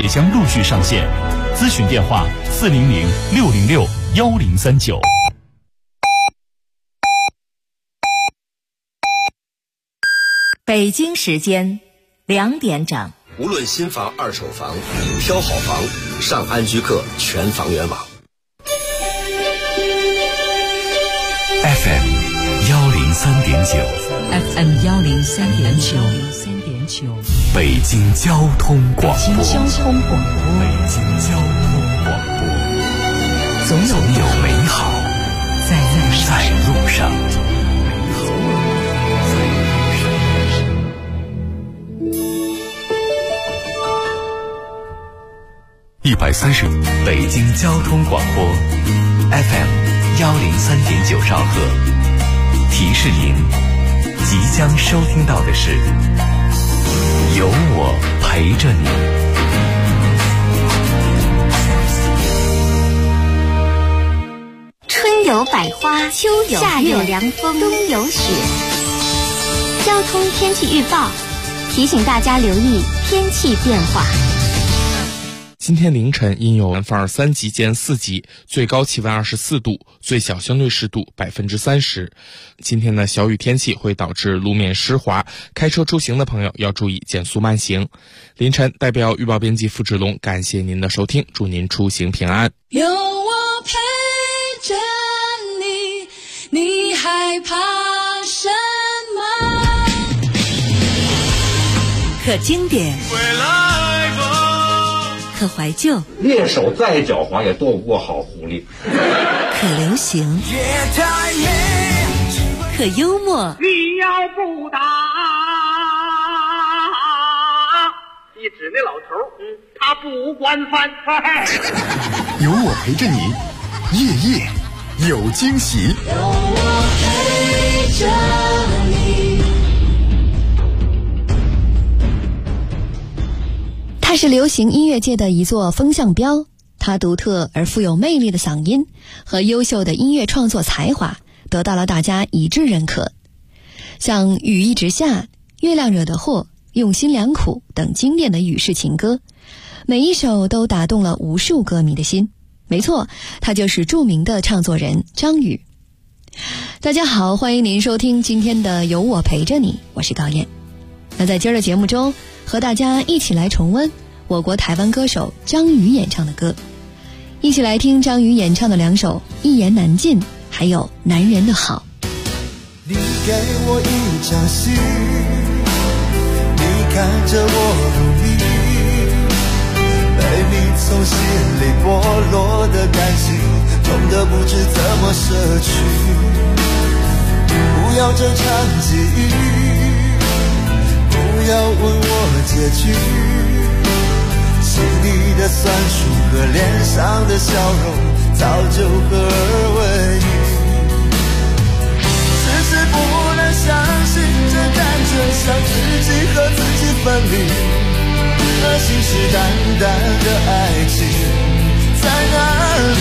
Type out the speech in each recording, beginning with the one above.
也将陆续上线。咨询电话400-606-1039。 北京时间2点整。 无论新房、二手房，挑好房，上安居客全房源网。 FM 103.9，FM 103.9， 北京交通广播。总有美好在路上。130北京交通广播 FM 103.9兆赫。提示您，即将收听到的是有我陪着你。 春有百花，秋有夏有凉风，冬有雪。交通天气预报提醒大家留意天气变化。 今天凌晨阴有范儿3级见4级，最高气温24度，最小相对湿度30%。今天的小雨天气会导致路面湿滑，开车出行的朋友要注意减速慢行。凌晨代表预报编辑付志龙感谢您的收听，祝您出行平安。 有我陪着你，你害怕什么？ 可经典，可怀旧， 猎手再狡猾也斗不过好狐狸。 可流行，可幽默。 你要不打，一指那老头，他不管饭。 有我陪着你，夜夜有惊喜。 有我陪着你。 它是流行音乐界的一座风向标，它独特而富有魅力的嗓音和优秀的音乐创作才华得到了大家一致认可。像雨一直下、月亮惹的祸、用心良苦等经典的雨式情歌，每一首都打动了无数歌迷的心。没错，他就是著名的唱作人张宇。大家好，欢迎您收听今天的有我陪着你，我是高燕。那在今儿的节目中，和大家一起来重温我国台湾歌手张宇演唱的歌，一起来听张宇演唱的2首《一言难尽》还有《男人的好》。 你给我一场戏，你看着我努力，被你从心里剥落的感情，痛得不知怎么舍去。不要这场记忆，不要问我结局，心里的酸楚和脸上的笑容早就合二为一。只是不能相信这感觉像自己和自己分离，而信誓旦旦的爱情在哪里？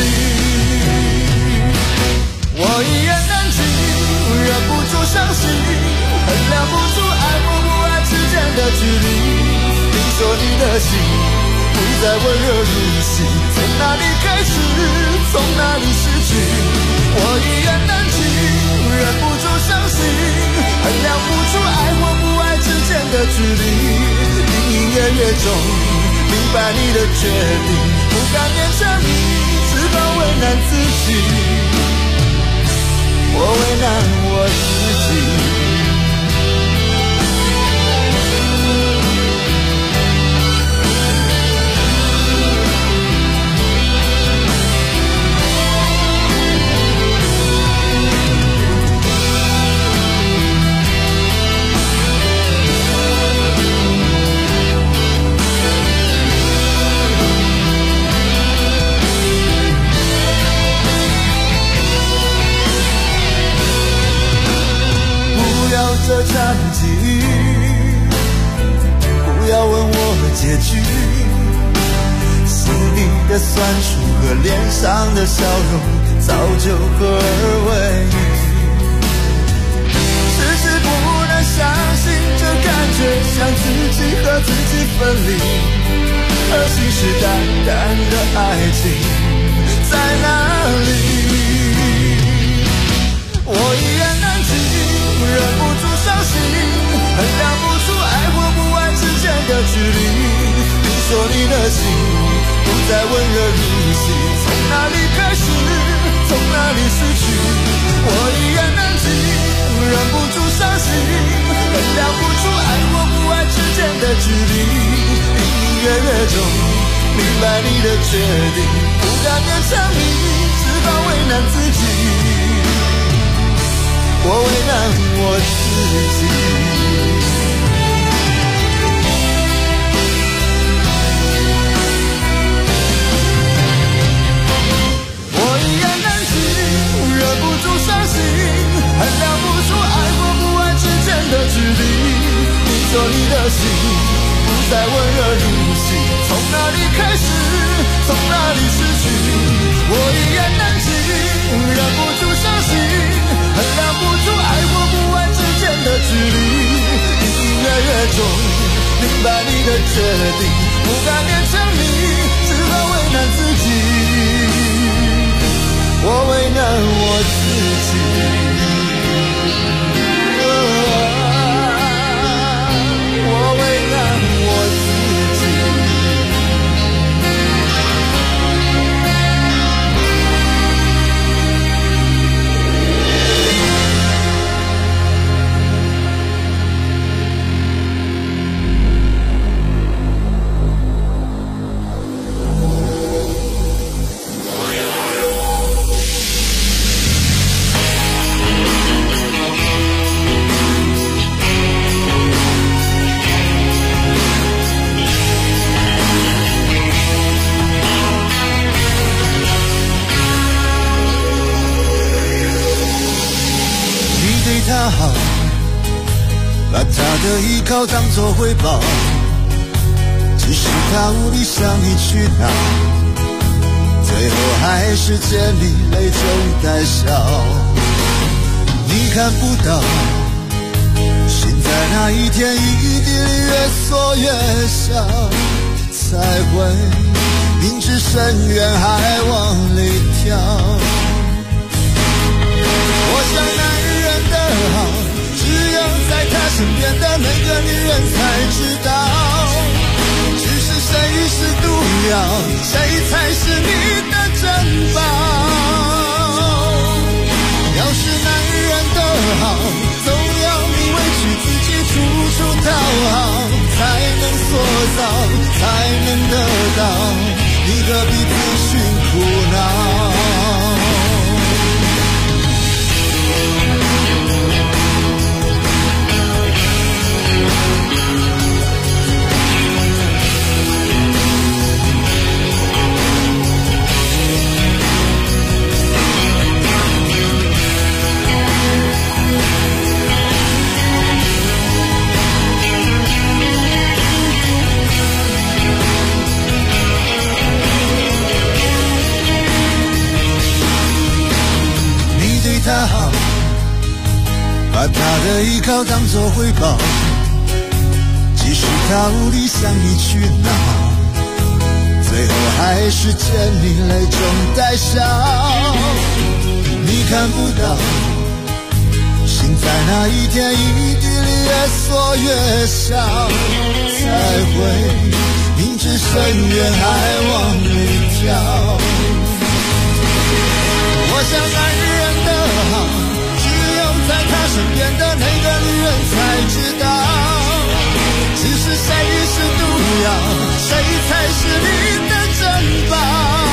我一言难尽，忍不住伤心，衡量不出爱或不爱之间的距离。听说你的心不再温热如昔，从哪里开始，从哪里失去？我一言难尽，忍不住伤心，衡量不出爱或不爱之间的距离。隐隐约约中明白你的决定，不敢勉强你，只好为难自己，我为难我自己。这场记忆，不要问我结局，心里的酸楚和脸上的笑容早就合二为一。只是不能相信这感觉却想自己和自己分离，而信誓旦旦的爱情在哪里？我依然安静，忍不住伤心，衡量不出爱或不爱之间的距离。你说你的心不再温热如昔，从哪里开始，从哪里失去？我依然安静，忍不住伤心，衡量不出爱或不爱之间的距离。隐隐约约中明白你的决定，不敢勉强你，只好为难自己。我为难我自己。我依然安静，忍不住伤心，衡量不出爱或不爱之间的距离。你说你的心不再温热如昔，从哪里开始，从哪里失去？我依然安静，忍不住伤心，衡量不出爱或不爱之间的距离。隐隐约约中明白你的决定，不敢勉强你，只好为难自己。我为难我自己。他好，把他的依靠当作回报，即使他无力向你去闹，最后还是见你泪中带笑。你看不到，心在那一天一滴里越缩越小，才会明知深渊还往里跳。我想男人的好，只有在他身边的那个女人才知道，只是谁是毒药，谁才是你的珍宝。要是男人的好，总要你委屈自己处处讨好，才能塑造，才能得到，你何必自寻苦恼。他好，把他的依靠当作回报，即使他无力向你去闹，最后还是见你泪中带笑。你看不到，心在那一天一滴里越缩越小，才会明知深渊还往里跳。我想男人的好，只有在他身边的那个女人才知道，只是谁是毒药，谁才是你的珍宝。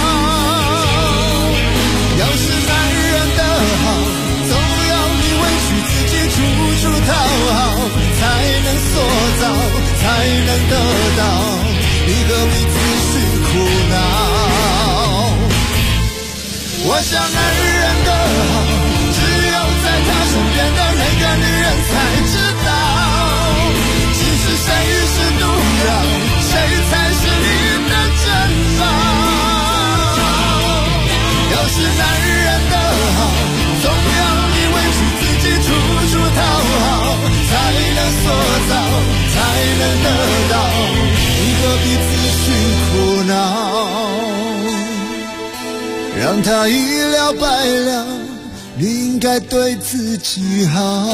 要是男人的好，总要你委屈自己处处讨好，才能塑造，才能得到，你何必自寻苦恼。我想男人的好，只有在他身边的那个女人才知道，只是谁是毒药，谁才是你的珍宝。要是男人的好，总要你委屈自己处处讨好，才能塑造，才能得到，你何必自寻苦恼？让它一了百了，你应该对自己好。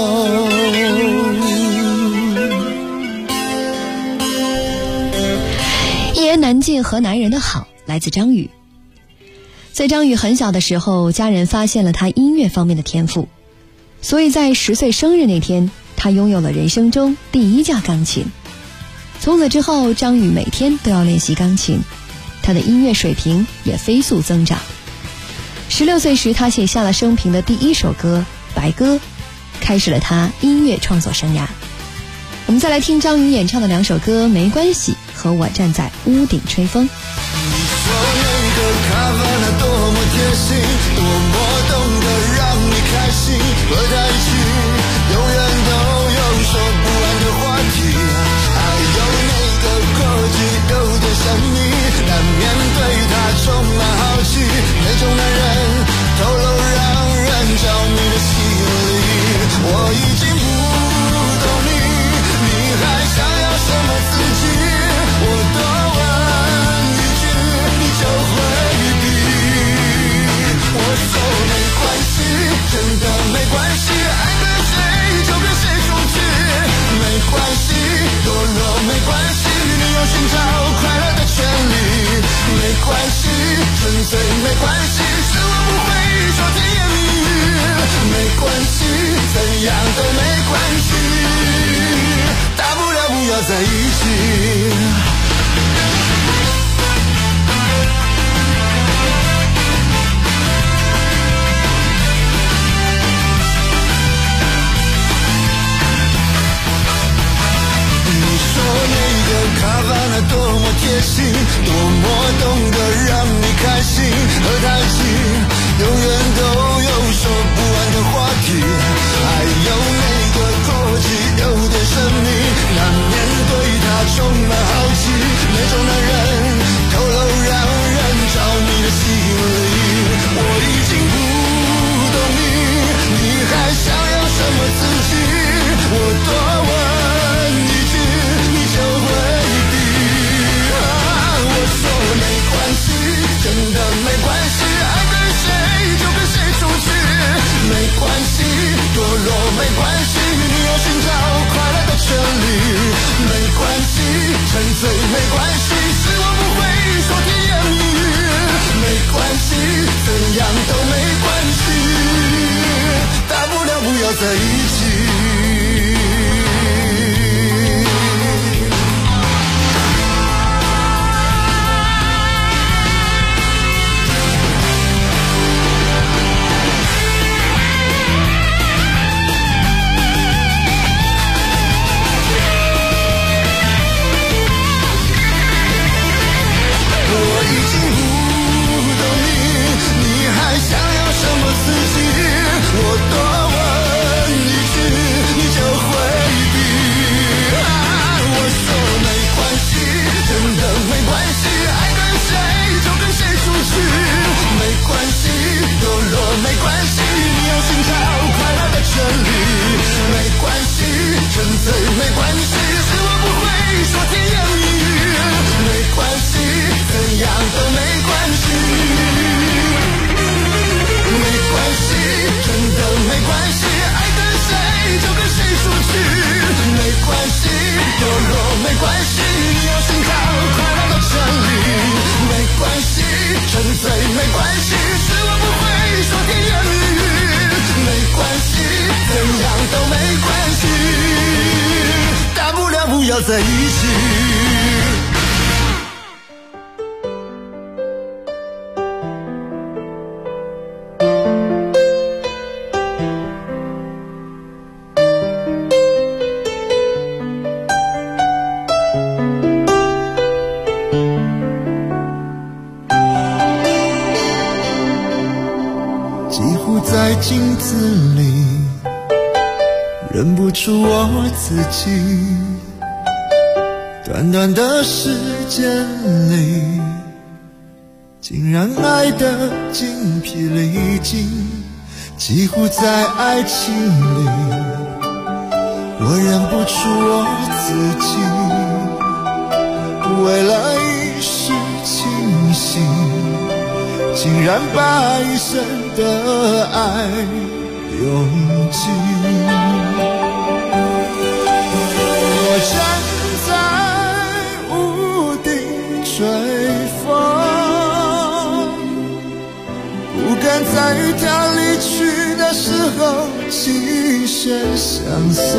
一言难尽河南人的好，来自张宇。在张宇很小的时候，家人发现了他音乐方面的天赋，所以在10岁生日那天，他拥有了人生中第一架钢琴。从此之后，张宇每天都要练习钢琴，他的音乐水平也飞速增长。16岁时，他写下了生平的第一首歌《白鸽》，开始了他音乐创作生涯。我们再来听张宇演唱的2首歌《没关系》和《我站在屋顶吹风》。 卡瓦那多么贴心，多么懂得让你开心，和他一起永远都有说不完的话题，还有那个过去有点神秘，难免对他充满好奇，那种男人透露让人着迷的心理。我已经不懂你，你还想要什么刺激？我多问一句，你就会我说没关系，真的没关系，爱跟谁就跟谁出去，没关系，堕落没关系，你有寻找快乐的权利，没关系，纯粹没关系，是我不会说甜言蜜语，没关系，怎样都没关系，大不了不要在一起。卡瓦那多么贴心，多么懂得让你开心，和他一起永远都有说不完的话题，还有那个过去有点神秘，难免对他充满好奇，那种男人透露让人着迷的心理。我已经不懂你，你还想要什么刺激？我多问一句，你就会真的没关系，爱跟谁就跟谁出去，没关系，堕落没关系，你有寻找快乐的权利，没关系，沉醉没关系，是我不会说甜言蜜语，没关系，怎样都没关系，大不了不要在一起。要在一起。几乎在镜子里认不出我自己，短短的时间里竟然爱得精疲力尽，几乎在爱情里我认不出我自己，为了一时清醒，竟然把一生的爱用尽。我站在屋顶吹风，不敢在他离去的时候轻声相送，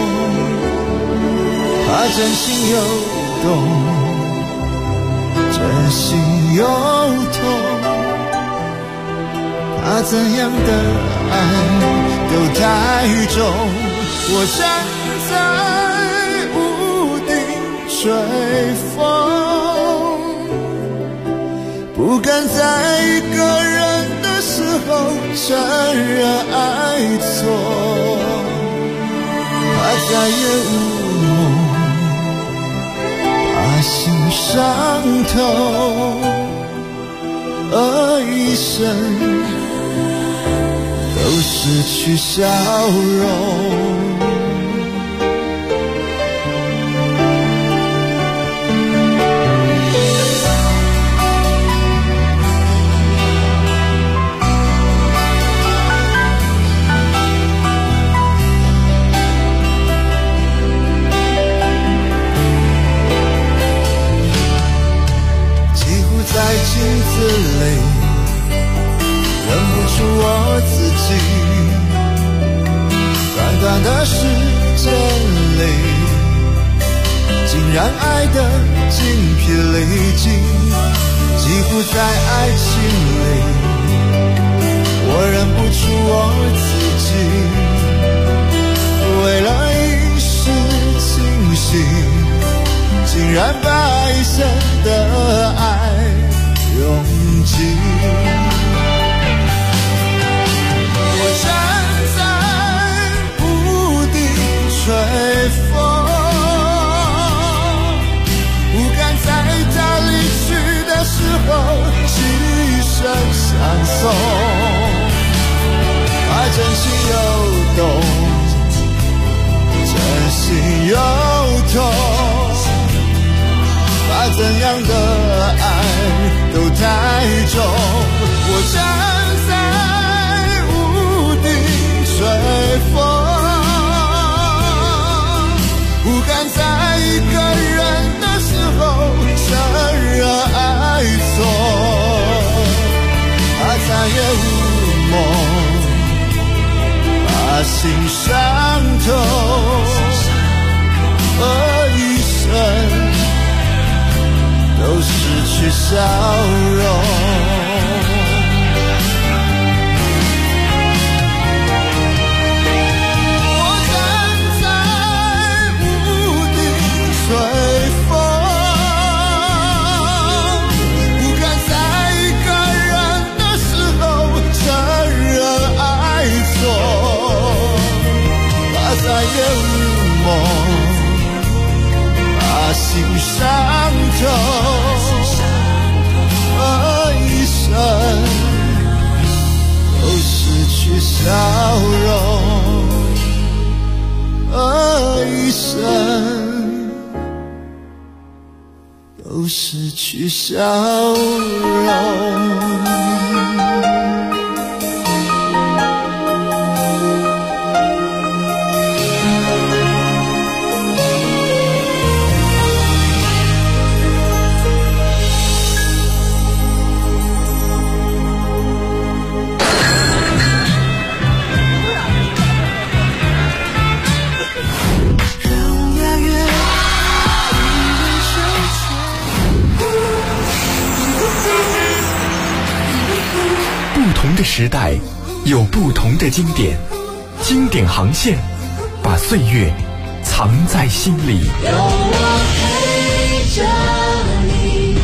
怕真心又动，真心又痛，怕怎样的爱都太重。我站在屋顶吹风，不敢在一个人的时候承认爱错，怕再也无梦，怕心伤透，而一生都失去笑容。在镜子里认不出我自己，短短的时间里竟然爱得精疲力尽，几乎在爱情里我认不出我自己，为了一时清醒，竟然把一生的爱用尽。我站在屋顶吹风，不敢在他离去的时候轻声相送，怕真心又动，真心又痛，怕怎样的爱都太重。我站在屋顶吹风，不敢在一个人的时候承认爱错，怕再也无梦，怕心伤透，而一生都失去笑容。我站在屋顶吹风，不敢在一个人的时候承认爱错，怕再也无梦，把心伤透，而一生都失去笑容，而一生都失去笑容。 不同的时代有不同的经典，经典航线把岁月藏在心里。 有我陪着你。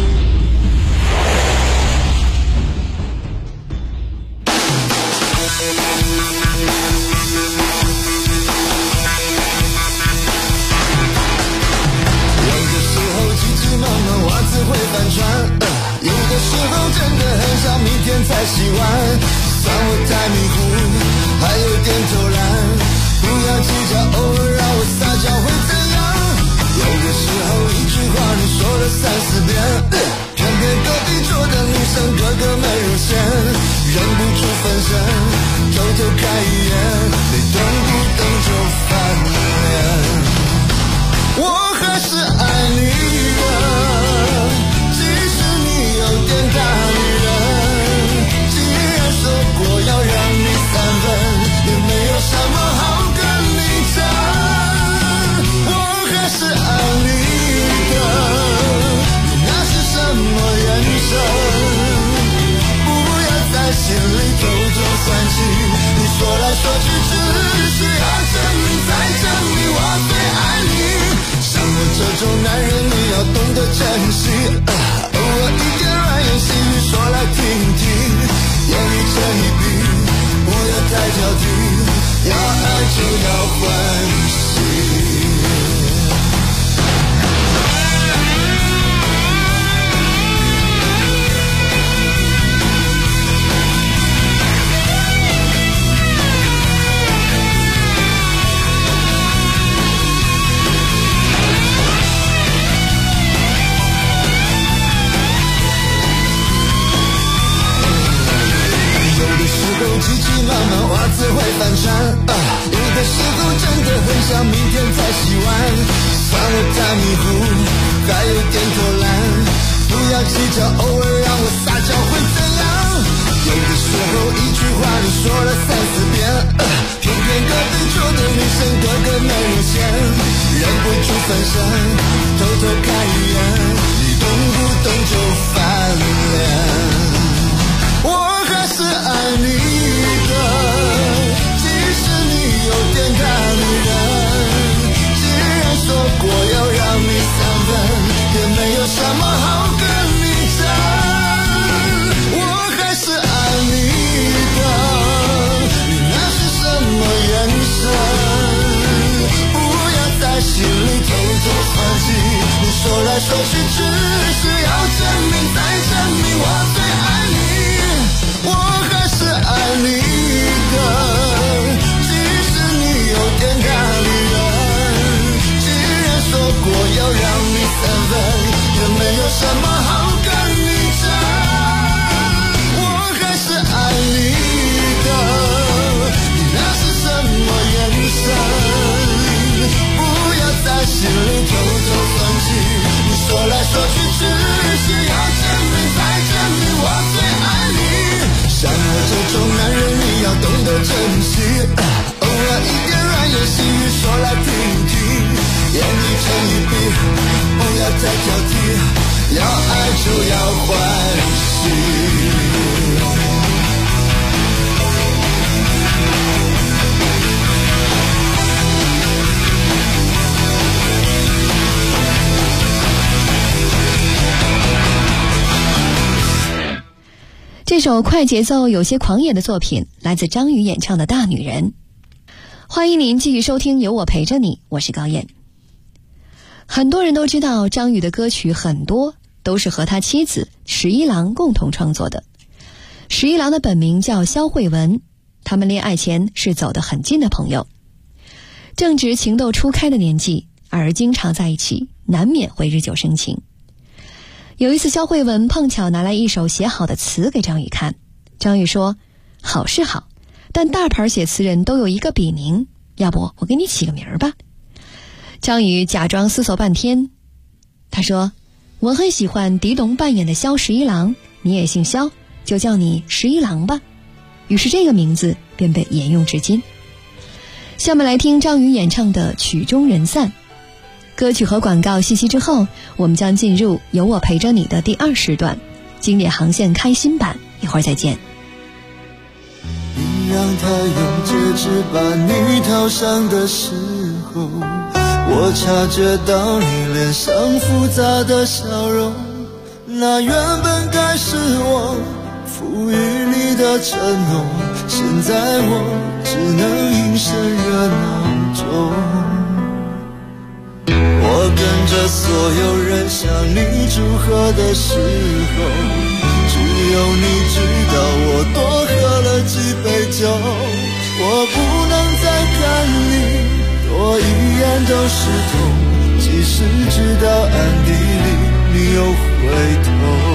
有的时候急急忙忙袜子会翻船，有的时候真的很想明天再洗完，算我太迷糊，还有点偷懒，不要要计较，偶尔让我撒娇会怎样？有的时候一句话你说了3-4遍，偏偏隔壁桌的女生个个没有闲，忍不住分身，偷偷看一眼，你动不动就翻脸。我还是爱你的，即使你有点大女人，既然说过要让你3分，也没有什么好跟你讲。我还是爱你的，你那是什么眼神？不要在心里偷偷算计，你说来说去只是要证明再证明我最爱你。像我这种男人你要懂得珍惜，偶尔一点软言细语说来听听，眼里这一笔不要太挑剔，要爱就要欢喜。急急忙忙袜子会翻船，有的时候真的很想明天再洗完，算我太迷糊，还有点偷懒，不要计较，偶尔让我撒娇会怎样？有的时候一句话你说了3-4遍，偏偏隔壁桌的女生个个没有闲，忍不住分身，偷偷看一眼，你动不动就翻脸。我还是爱你的，即使你有点大女人，既然说过要让你3分，也没有什么好跟你讲。我还是爱你的，你那是什么眼神？不要在心里偷偷算计，你说来说去只是要证明再证明我最爱你。我还是爱你的，即使你有点大女人，既然说过要让你3分，也没有什么好跟你讲。我还是爱你的，你那是什么眼神？不要在心里偷偷算计，你说来说去只是要证明再证明我最爱你。像我这种男人你要懂得珍惜，偶尔一点软言细语说来听听，眼里这一笔不要再挑剔，要爱就要欢喜。 这首快节奏有些狂野的作品来自张宇演唱的《大女人》。欢迎您继续收听有我陪着你，我是高燕。很多人都知道张宇的歌曲很多都是和他妻子十一郎共同创作的。十一郎的本名叫肖慧文，他们恋爱前是走得很近的朋友，正值情窦初开的年纪，而经常在一起难免会日久生情。有一次肖慧文碰巧拿来一首写好的词给张宇看，张宇说好是好，但大牌写词人都有一个笔名，要不我给你起个名儿吧。张宇假装思索半天，他说我很喜欢狄龙扮演的萧十一郎，你也姓萧，就叫你十一郎吧。于是这个名字便被沿用至今。下面来听张宇演唱的《曲终人散》。歌曲和广告信息之后，我们将进入有我陪着你的第2时段，经典航线开心版，一会儿再见。 你让他用戒指把你套上的时候，我察觉到你脸上复杂的笑容，那原本该是我赋予你的承诺，现在我只能隐身热闹中。我跟着所有人向你祝贺的时候，只有你知道我多喝了几杯酒，我不能再看你多一眼都是痛，即使知道暗地里你又回头。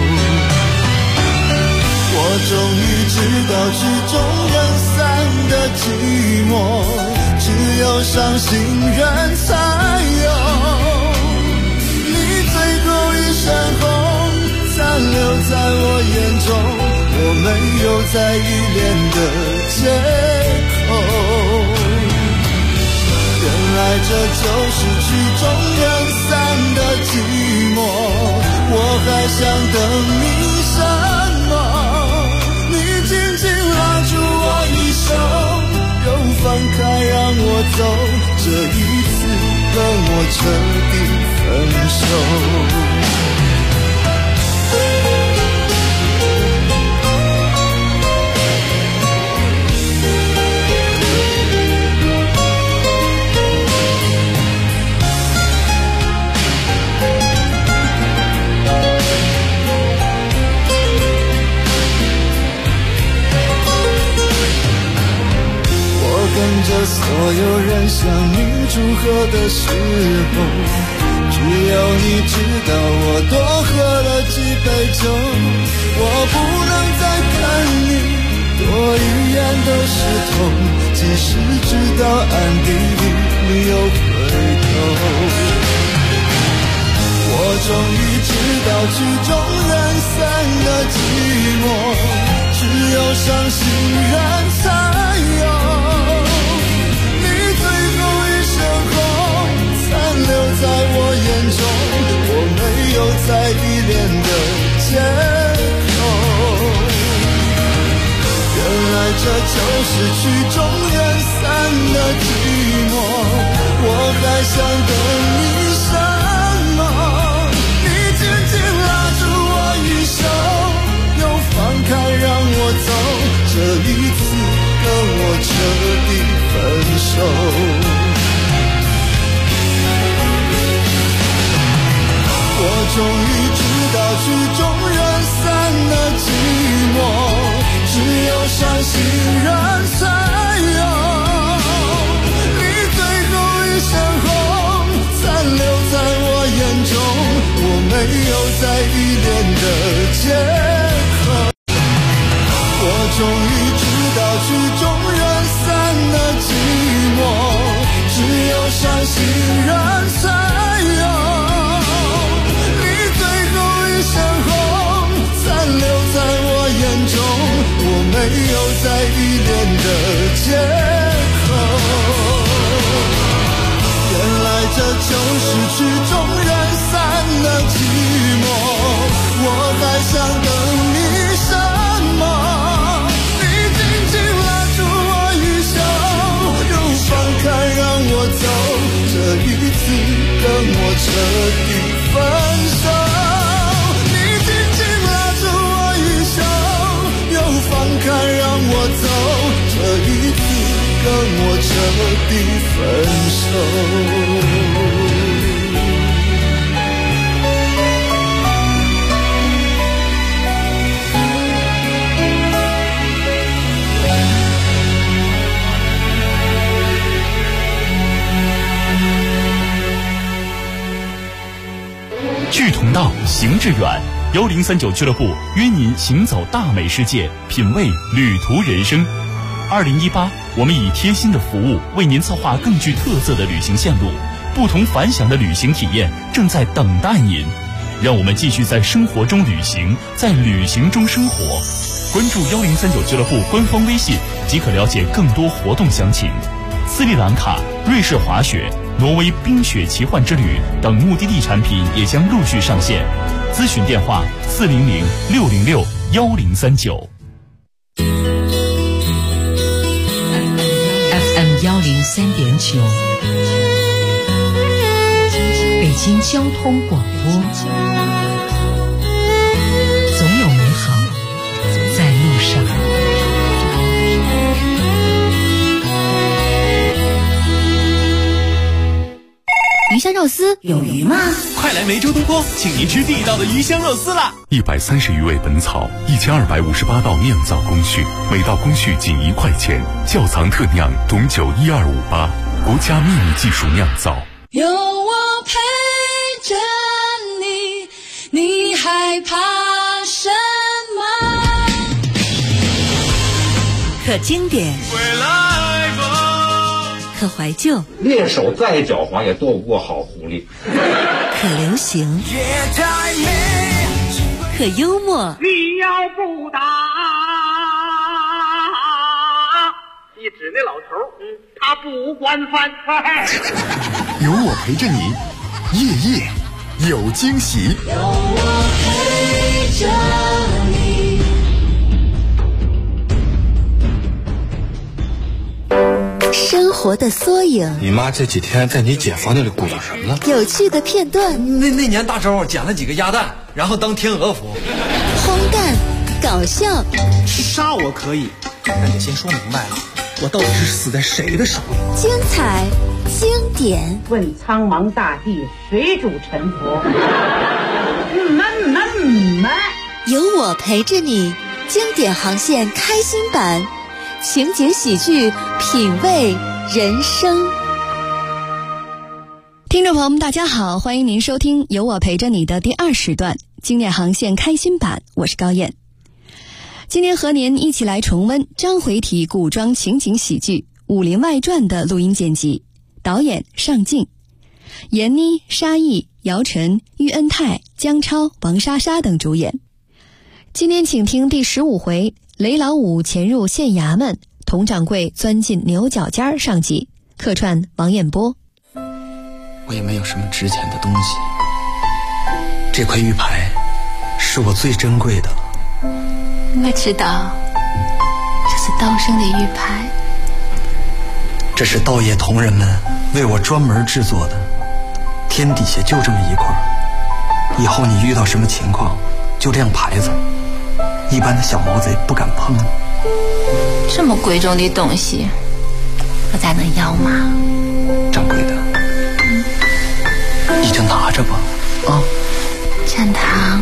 我终于知道曲终人散的寂寞，只有伤心人才有。你最后一身红残留在我眼中，我没有再依恋的借口。原来这就是曲终人散的寂寞，我还想等你什么？你紧紧拉住我一手，又放开让我走，这一次跟我彻底分手。跟着所有人向你祝贺的时候，只有你知道我多喝了几杯酒。我不能再看你多一眼都是痛，即使知道暗地里你又回头。我终于知道曲终人散的寂寞，只有伤心人才有。留在我眼中，我没有再依恋的借口。原来这就是曲终人散的寂寞，我还想等你什么？你紧紧拉住我一手，又放开让我走，这一次跟我彻底分手。我终于知道曲终人散的寂寞，只有伤心人才有。你最后一身红残留在我眼中，我没有再依恋的借口。我终于知道曲终人散的寂寞，只有伤心人才有。残留在我眼中，我没有再依恋的借口。原来这就是曲终人散的寂寞，我还想等你什么？你紧紧拉住我一手，又放开让我走，这一次跟我彻底分手。放开让我走，这一次跟我彻底分手。 志同道，行致远。1039俱乐部约您行走大美世界，品味旅途人生。2018，我们以贴心的服务为您策划更具特色的旅行线路，不同凡响的旅行体验正在等待您。让我们继续在生活中旅行，在旅行中生活。关注1039俱乐部官方微信即可了解更多活动详情。斯里兰卡、瑞士滑雪、挪威冰雪奇幻之旅等目的地产品也将陆续上线。咨询电话400-606-1039。 FM 103.9，北京交通广播，总有美好在路上。 鱼香肉丝有鱼吗？ 快来梅州东坡，请您吃地道的鱼香肉丝啦 ！130余味本草，1258道酿造工序，每道工序仅1块钱，窖藏特酿，懂酒1258。 国家秘密技术酿造。 有我陪着你，你害怕什么？ 可经典，可怀旧， 猎手再狡猾也躲不过好狐狸。 可流行，可幽默。 你要不打，一指那老头，他不管饭。 有我陪着你，夜夜有惊喜。 有我陪着你。 生活的缩影， 你妈这几天在你姐房间里鼓捣什么呢？ 有趣的片段， 那年大周捡了几个鸭蛋，然后当天鹅服。 荒诞搞笑， 杀我可以，但得先说明白了，我到底是死在谁的手里？ 精彩经典。 问苍茫大地，谁主沉浮？ 有我陪着你，经典航线开心版，情节喜剧，品味人生。 听众朋友们大家好，欢迎您收听有我陪着你的第2时段经典航线开心版，我是高燕。今天和您一起来重温章回体古装情景喜剧《武林外传》的录音剪辑，导演尚敬，闫妮、沙溢、姚晨、喻恩泰、姜超、王莎莎等主演。今天请听第15回雷老五潜入县衙门，佟掌柜钻进牛角尖上集，客串王彦波。 我也没有什么值钱的东西，这块玉牌是我最珍贵的了。 我知道，这是道生的玉牌， 这是道业同仁们为我专门制作的，天底下就这么一块，以后你遇到什么情况就亮牌子，一般的小毛贼不敢碰。 这么贵重的东西我咋能要嘛？ 掌柜的，你就拿着吧啊。 展堂，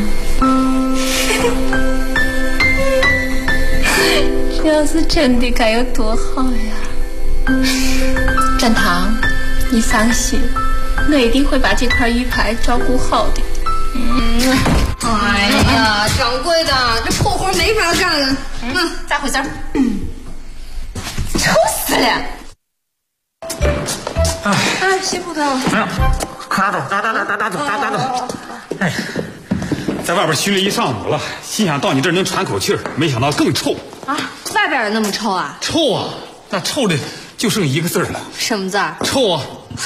这要是真的该有多好呀！展堂，你放心，我一定会把这块玉牌照顾好的。 哎呀，掌柜的，这破活没法干了。 咋回事？臭死了！ 哎，辛苦他了。 没有，快打走！ 哎，在外边熏了一上午了，心想到你这儿能喘口气儿，没想到更臭啊！外边也那么臭啊？ 臭啊！那臭的就剩一个字了。 什么字儿？ 臭啊！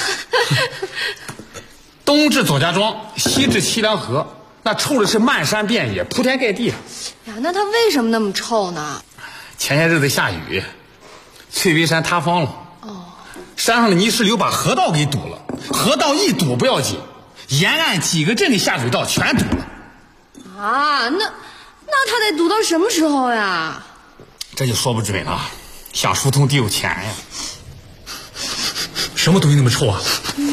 东至左家庄，西至西凉河，那臭的是漫山遍野，铺天盖地。 呀，那它为什么那么臭呢？ 前些日子下雨，翠微山塌方了。山上的泥石流把河道给堵了，河道一堵不要紧，沿岸几个镇的下水道全堵了。 啊，那它得堵到什么时候呀？ 这就说不准了，想疏通得有钱呀。什么东西那么臭啊？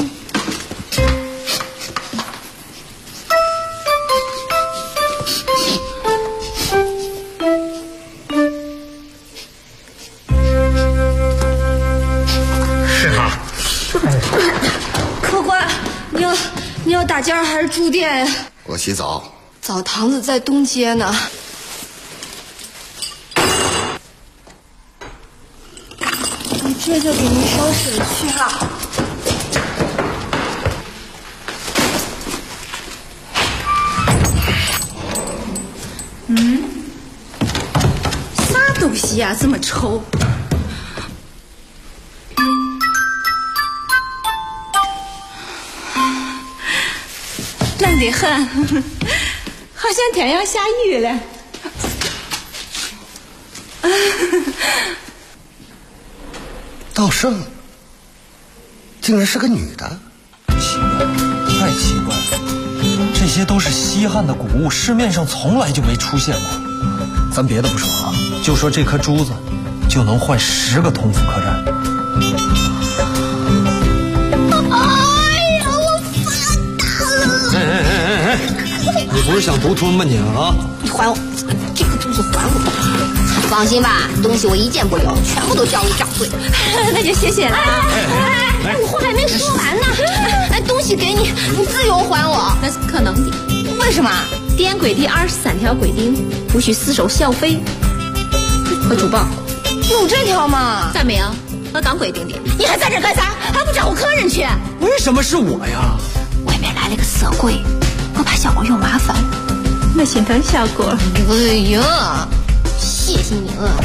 客官，你要打尖还是住店呀？ 我洗澡。 澡堂子在东街呢。你这就给您烧水去了。 啥东西呀，这么臭？冷得很，好像天要下雨了。 道圣竟然是个女的， 奇怪，太奇怪了！这些都是西汉的古物，市面上从来就没出现过。咱别的不说啊，就说这颗珠子，就能换10个同福客栈。 你不是想独吞吗你啊？ 你还我这个珠子，还我！放心吧，东西我一件不留，全部都交给掌柜。 那就谢谢了。 哎，我话还没说完呢。哎，东西给你，你自由还我。 那是不可能的。 为什么？ 典规第23条规定，不许私收小费和珠宝。 有这条吗？ 咋没有？我刚规定的。 你还在这干啥？还不招呼客人去？ 为什么是我呀？ 外面来了个色鬼，我怕小果有麻烦。 我心疼小果。 哎呀，谢谢你了。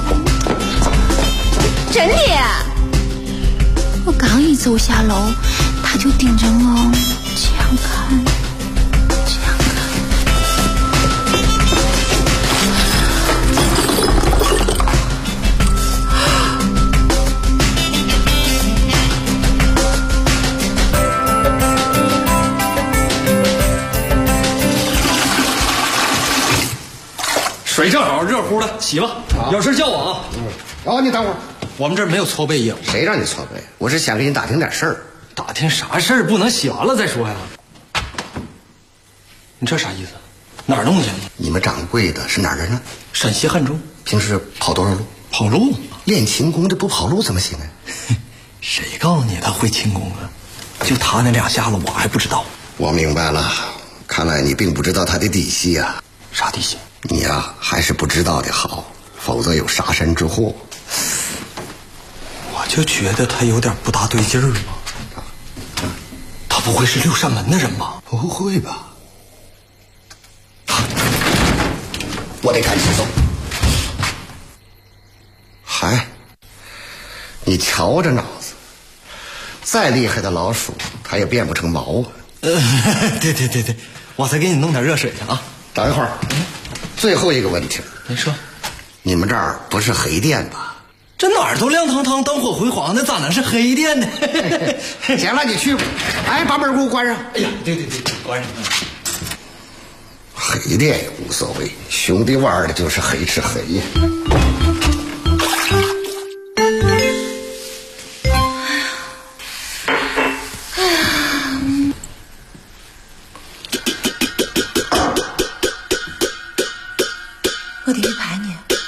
真的？我刚一走下楼，他就盯着我这样看，这样看。 水正好，热乎的，洗吧。有事叫我啊。 哦，你等会儿， 我们这儿没有搓背业务。 谁让你搓背？我是想给你打听点事儿。 打听啥事儿？不能洗完了再说呀。你这啥意思？哪儿弄去？ 你们掌柜的是哪儿人呢？ 陕西汉中。 平时跑多少路？ 跑路？ 练轻功这不跑路怎么行啊？ 谁告诉你他会轻功啊？就他那2下子，我还不知道。 我明白了，看来你并不知道他的底细啊。 啥底细？ 你呀，还是不知道的好，否则有杀身之祸。 我就觉得他有点不大对劲儿嘛。他不会是6扇门的人吧？ 不会吧？我得赶紧走。嗨，你瞧着脑子，再厉害的老鼠，它也变不成毛啊。 对，我再给你弄点热水去啊。 等一会儿，最后一个问题。 你说， 你们这儿不是黑店吧？ 这哪儿都亮堂堂、灯火辉煌的，咋能是黑店呢？ 行了，你去吧。哎，把门给我关上。 哎呀，对，关上。 黑店也无所谓，兄弟玩的就是黑吃黑呀。 我的玉牌呢？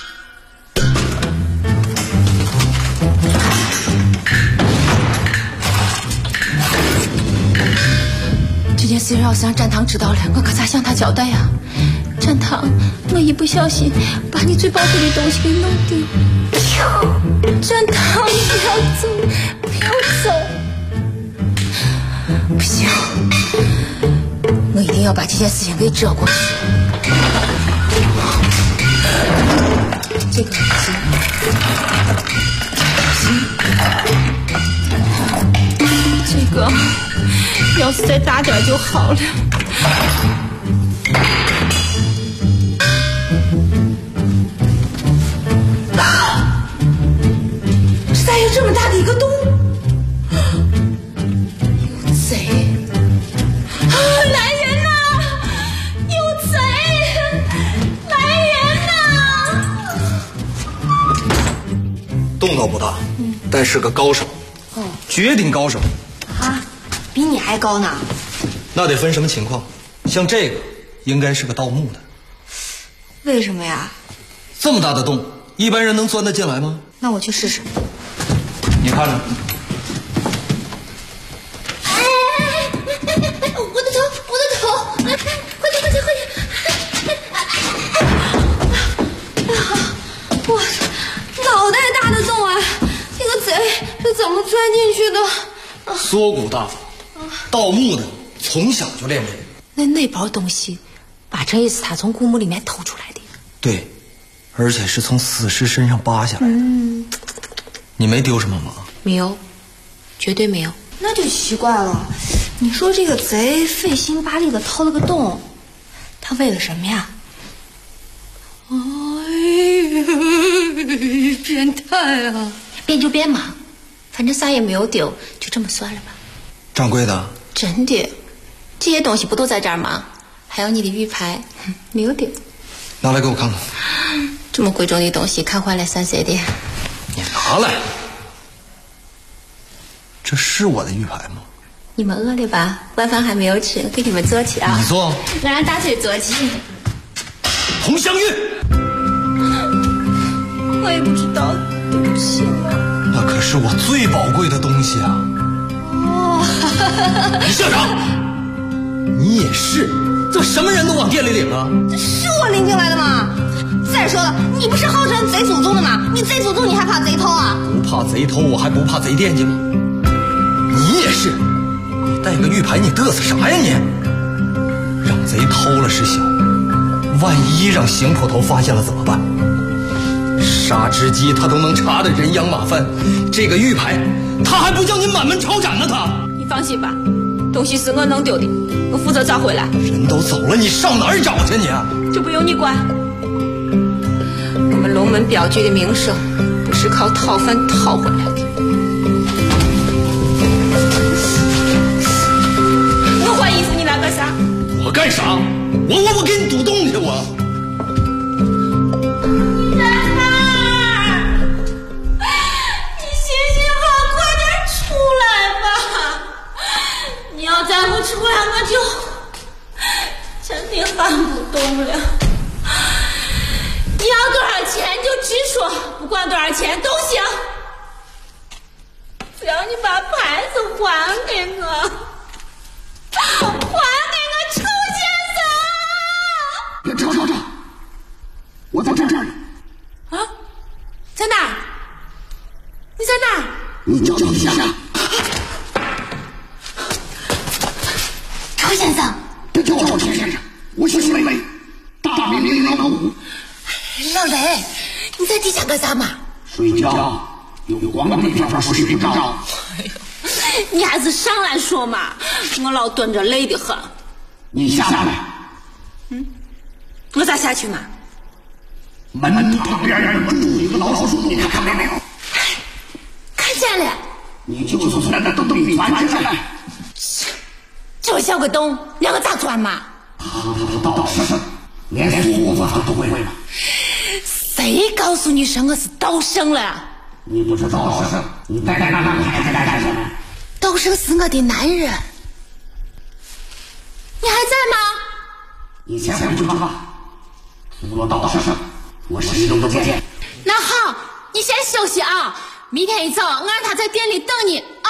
这件事要是让战堂知道了，我可咋向他交代呀？战堂，我一不小心把你最宝贵的东西给弄丢。战堂，你不要走，不要走！不行，我一定要把这件事情给遮过去。这个行，这个要是再大点就好了。这咋有这么大的一个洞？有贼！啊，来人呐！有贼！来人呐！ 洞倒不大，但是个高手，绝顶高手啊，比你还高呢。 那得分什么情况，像这个应该是个盗墓的。 为什么呀？ 这么大的洞，一般人能钻得进来吗？ 那我去试试。 你看着。 我的头，快点！哇，脑袋大的洞啊！这个贼是怎么钻进去的？ 缩骨大法，盗墓的从小就练这个。 那包东西，八成也是他从古墓里面偷出来的。 对，而且是从死尸身上扒下来的。你没丢什么吗？ 没有，绝对没有。那就奇怪了，你说这个贼费心巴力的掏了个洞，他为了什么呀？哎呀，变态啊！变就变嘛，反正啥也没有丢，就这么算了吧。 掌柜的， 真的，这些东西不都在这儿吗？还有你的玉牌，没有丢。 拿来给我看看。 这么贵重的东西，看坏了算谁的？ 你拿来。这是我的玉牌吗？ 你们饿了吧？晚饭还没有吃，给你们做起啊！ 你做？ 我让大嘴做起。 红香玉， 我也不知道，对不起啊。 那可是我最宝贵的东西啊！ 李校长，你也是，怎么什么人都往店里领啊？ 这是我领进来的吗？再说了，你不是号称贼祖宗的吗？你贼祖宗你还怕贼偷啊？ 不怕贼偷，我还不怕贼惦记吗？你也是，你带个玉牌，你嘚瑟啥呀你？让贼偷了是小，万一让邢捕头发现了怎么办？杀只鸡他都能查得人仰马翻，这个玉牌他还不叫你满门抄斩呢？他， 你放心吧，东西是我弄丢的，我负责找回来。 人都走了，你上哪儿找去你啊？ 这不用你管。我们龙门镖局的名声不是靠讨饭讨回来的。我换衣服你来干啥？ 我干啥？我给你堵洞去我。 再不出来我就真的搬不动了。你要多少钱就直说，不管多少钱都行，只要你把牌子还给我，还给我楚先生。 找，我在这儿。 啊，在哪儿？你在哪儿？ 你叫一下。 楚先生， 别叫我楚先生，我姓雷，大名雷老五。 老雷，你在地下干啥嘛？ 睡觉，有光的地方睡不着。 你还是上来说嘛，我老蹲着累得很。 你下来。 我咋下去嘛？ 门旁边住一个老鼠，你看到没有？ 看见了。 你就从那洞里钻进来。 这么小个洞，让我咋钻嘛？ 道生，连说法都会了。 谁告诉你说我是道生了？ 你不知道道生，你带那个孩子来干什么？ 道生是我的男人。你还在吗？ 你先回去吧。除了道生，我谁都不见。 那好，你先休息啊。明天一早，我让他在店里等你啊。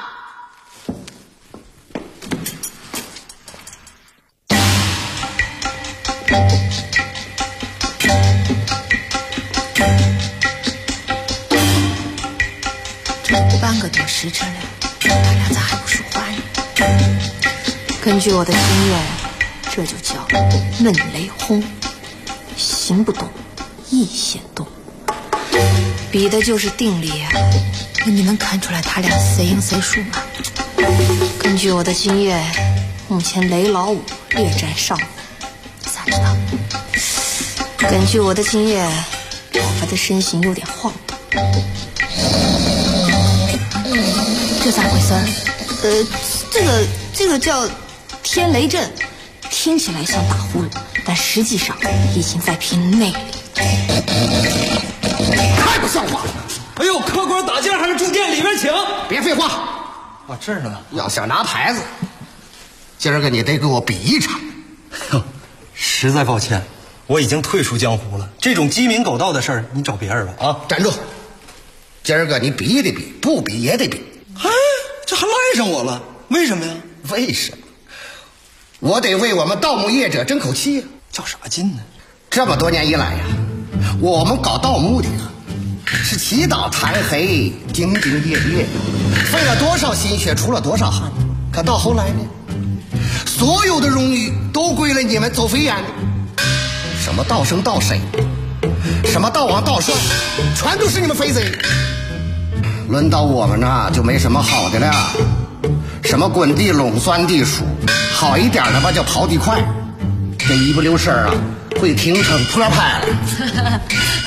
这半个多时辰了，他俩咋还不说话呢？根据我的经验，这就叫闷雷轰，心不动，意先动，比的就是定力啊！你能看出来他俩谁赢谁输吗？根据我的经验，目前雷老五略占上风，你咋知道？根据我的经验，他的身形有点晃动。这咋回事？这个叫天雷阵，听起来像打呼噜，但实际上已经在拼内力。 太不像话了！ 哎呦，客官打架还是住店里边请？ 别废话。 啊，这儿呢。 要想拿牌子，今儿个你得给我比一场。 实在抱歉，我已经退出江湖了。这种鸡鸣狗盗的事儿，你找别人吧。啊， 站住！今儿个你比也得比，不比也得比。 哎，这还赖上我了？为什么呀？ 为什么？我得为我们盗墓业者争口气啊！ 较啥劲呢？ 这么多年以来呀，我们搞盗墓的是起早贪黑，兢兢业业，费了多少心血，出了多少汗。可到后来呢，所有的荣誉都归了你们走飞燕。什么道生道谁，什么道王道帅，全都是你们肥贼。轮到我们呢，就没什么好的了。什么滚地垄钻地鼠，好一点的吧叫刨地块，这一不留神啊，会停成坡拍了。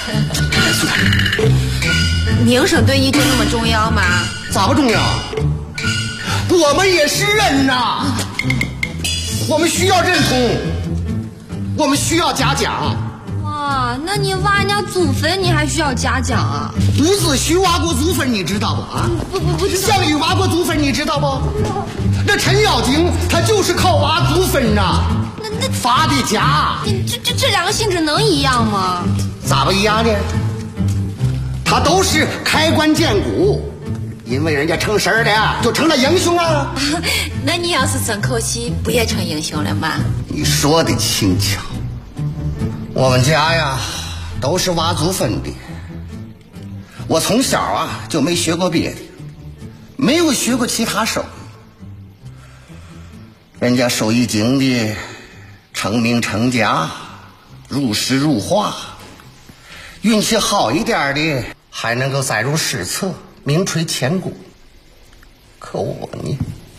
名声对你就那么重要吗？ 咋不重要？我们也是人呐，我们需要认同，我们需要嘉奖。 哇，那你挖人家祖坟，你还需要嘉奖啊？ 伍子胥挖过祖坟，你知道不啊？ 不知道。 项羽挖过祖坟，你知道不？那程咬金他就是靠挖祖坟呐， 那发的家。 这两个性质能一样吗？ 咋不一样呢？他都是开棺见骨， 因为人家成事儿的就成了英雄啊。 那你要是争口气，不也成英雄了吗？ 你说的轻巧。我们家呀都是挖祖坟的，我从小啊就没学过别的，没有学过其他手艺。人家手艺精的成名成家，入诗入画，运气好一点的还能够载入史册，名垂千古。可我呢，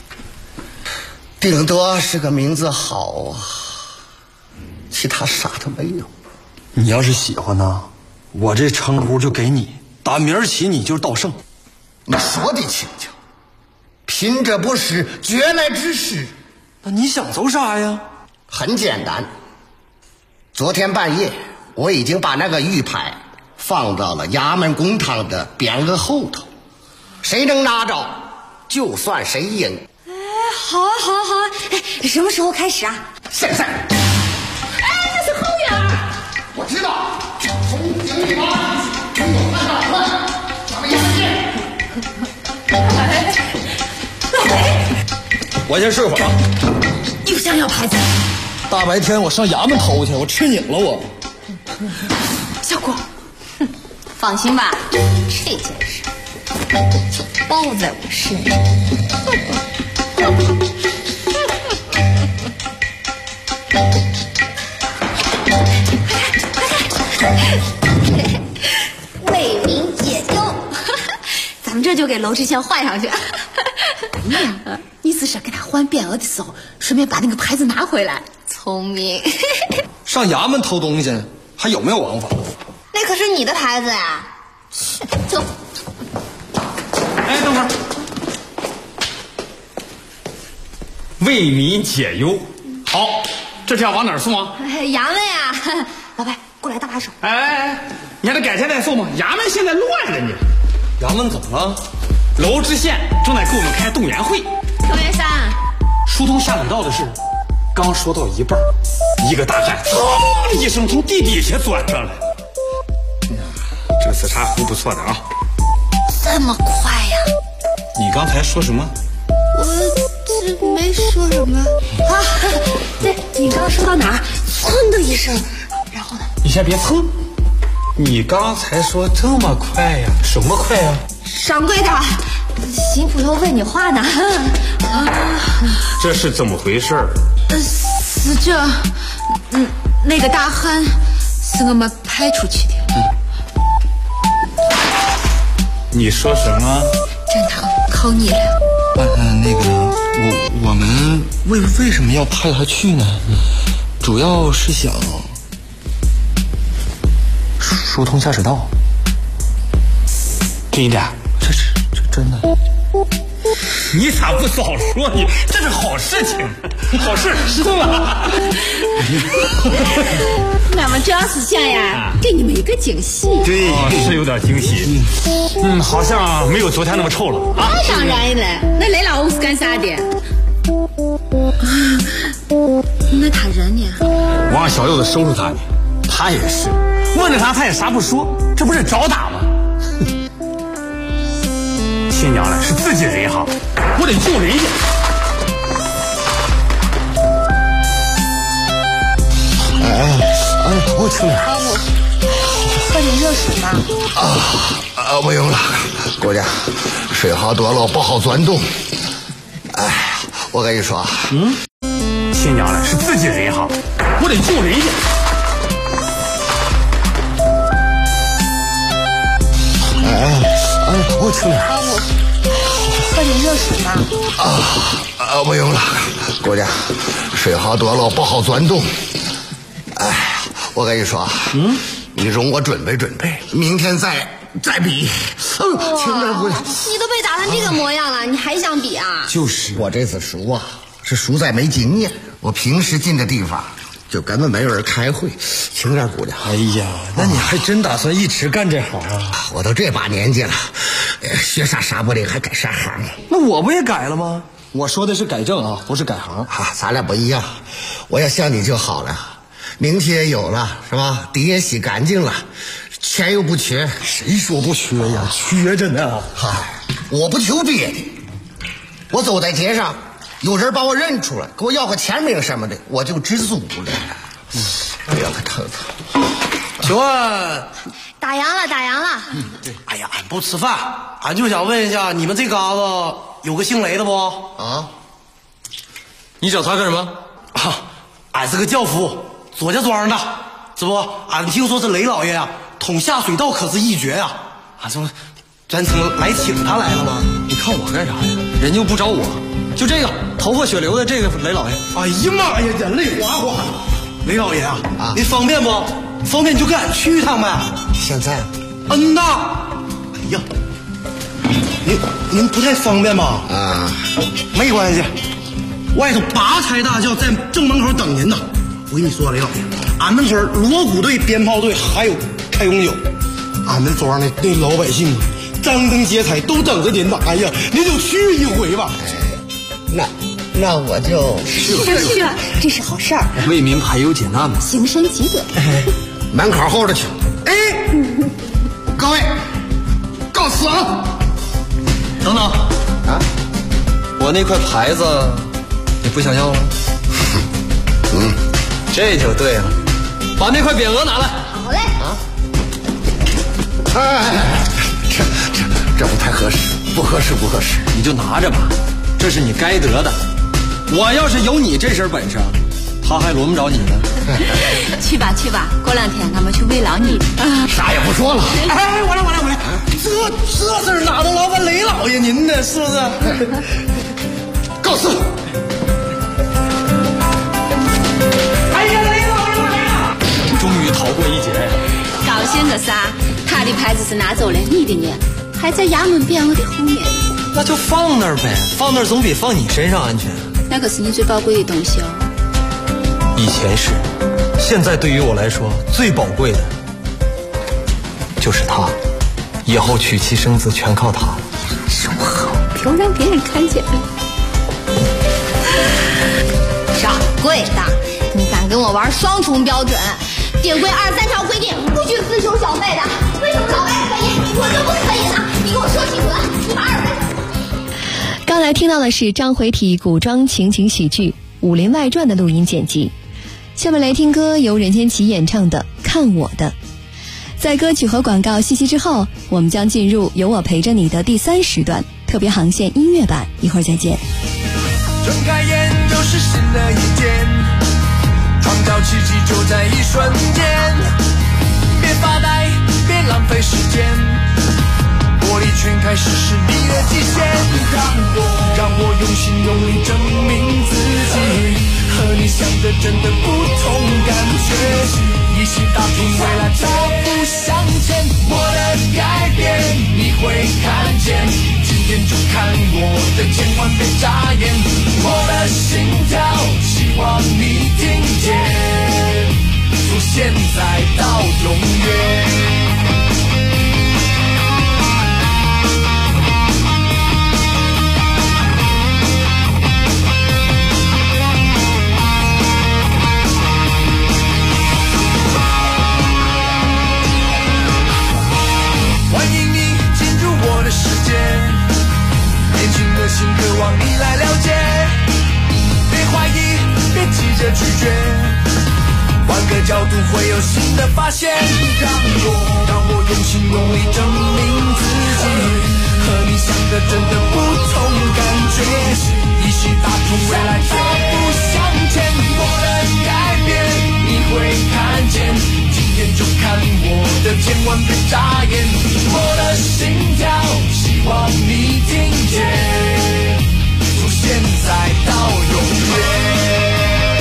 顶多是个名字好啊，其他啥都没有。 你要是喜欢呢，我这称呼就给你，打明儿起你就是道圣。 你说的轻巧，贫者不识，绝来之师。 那你想走啥呀？ 很简单，昨天半夜我已经把那个玉牌放到了衙门公堂的匾额后头，谁能拿着就算谁赢。 哎，好啊好啊好啊！哎，什么时候开始啊？ 现在。 哎，那是后院。 我知道，从井里挖进去，没有看到我们，咱们押解。 我先睡会儿啊。 又想要牌子？ 大白天我上衙门偷去，我吃瘾了我。 小郭，放心吧，这件事就包在我身上。为民解忧，咱们这就给娄知县换上去。你是想给他换匾额的时候，顺便把那个牌子拿回来？聪明。 上衙门偷东西还有没有王法？ 那可是你的牌子呀！走。 哎，等会儿。为民解忧，好，这是要往哪儿送啊？ 衙门呀，老白，过来搭把手。 哎，你还得改天再送吗？衙门现在乱着呢。 衙门怎么了？ 娄知县正在给我们开动员会。 程元山， 疏通下水道的事刚说到一半，一个大汉嗖的一声从地底下钻上来。这紫砂壶不错的啊。 这么快呀？ 你刚才说什么？ 我这没说什么啊。对，你刚说到哪儿？噌的一声，然后呢？ 你先别蹭。你刚才说这么快呀？什么快呀？ 掌柜的，邢捕头问你话呢。 这是怎么回事？ 是这，那个大汉是我们派出去的。 你说什么？ 站堂靠你了。 那个，我们为什么要派他去呢？主要是想疏通下水道。 真一点？ 这真的。 你咋不早说？你这是好事情，好事是吧？ 我们主要是想呀，给你们一个惊喜。 对，是有点惊喜。好像没有昨天那么臭了啊。 当然了，那雷老五是干啥的？那他人呢？ 我让小柚子收拾他呢，他也是问了他也啥不说，这不是找打吗？亲娘了，是自己人哈，我得救人家。 我听点。 喝点热水吗？ 不用了，姑娘，水好多了，不好钻动。哎，我跟你说， 亲娘了，是自己人哈，我得救人家。 我听点。 喝点热水吗？ 不用了，姑娘，水好多了，不好钻动。哎，我跟你说，你容我准备准备，明天再比。听着，姑娘， 你都被打成这个模样了，你还想比啊？ 就是我这次输啊，是输在没经验。我平时进的地方就根本没有人开会。听着，姑娘， 哎呀，那你还真打算一直干这行啊？ 我都这把年纪了，学啥不灵，还改啥行？ 那我不也改了吗？我说的是改正啊，不是改行。 咱俩不一样，我要像你就好了，名气也有了，是吧？底也洗干净了，钱又不缺。 谁说不缺呀？缺着呢。 我不求别的，我走在街上，有人把我认出来，给我要个签名什么的，我就知足了。哎呀，看看， 请问打烊了，打烊了。 哎呀，俺不吃饭，俺就想问一下，你们这嘎子有个姓雷的不？ 啊？ 你找他干什么？啊，俺是个教夫，左家庄的，这不，俺听说这雷老爷呀，捅下水道可是一绝呀。俺说，专程来请他来了吗？ 你看我干啥呀？人又不找我，就这个头发血流的这个雷老爷。 哎呀妈呀，眼泪哗哗。雷老爷啊，您方便不？方便你就跟俺去一趟呗。 现在？ 呐。哎呀，您不太方便吧？ 啊， 没关系，外头8抬大轿在正门口等您呢。我跟你说，雷老爷，俺们村锣鼓队、鞭炮队还有开工酒，俺们庄的那老百姓张灯结彩都等着您呢。哎呀，您就去一回吧。 那我就去吧，这是好事儿。 为民排忧解难嘛， 行善积德。 门口候着去。哎，各位，告辞啊！ 等等啊，我那块牌子你不想要了？这就对了，把那块匾额拿来。 好嘞。 啊！哎，这不太合适，不合适。 你就拿着吧，这是你该得的。我要是有你这身本事，他还轮不着你呢。 去吧，过2天俺们去慰劳你。 啥也不说了。 哎，我来，这事儿哪能劳烦雷老爷您呢？是不是？ 告辞。 哎呀，雷老爷来了！ 终于逃过一劫呀！ 高兴个啥？他的牌子是拿走了，你的呢？还在衙门匾额的后面。 那就放那儿呗，放那儿总比放你身上安全。 那可是你最宝贵的东西哦。 以前是，现在对于我来说最宝贵的就是他，以后娶妻生子全靠他。 收好，不要让别人看见。掌柜的，你敢跟我玩双重标准？典规23条规定，不许私求小费的。为什么老外可以，我就不可以呢？你给我说清楚了，你把23条。 刚才听到的是章回体古装情景喜剧《武林外传》的录音剪辑。下面来听歌，由任贤齐演唱的《看我的》。在歌曲和广告信息之后，我们将进入有我陪着你的第3时段特别航线音乐版，一会儿再见。 睁开眼就是新的一天，创造奇迹就在一瞬间，别发呆，别浪费时间，火力全开始是你的极限，让我用心用力证明自己，和你想的真的不同感觉，一起打拼未来大步向前，我的改变你会看见，今天就看我的，千万别眨眼，我的心跳希望你听见，从现在到永远。欢迎你进入我的世界，年轻的心渴望你来了解，别怀疑，别急着拒绝，换个角度会有新的发现，让我用心用力证明自己，和你想的真的不同感觉，一起打拼未来大步向前，我的改变你会看见，今天就看我的，千万别眨眼，我的心跳希望你听见，从现在到永远。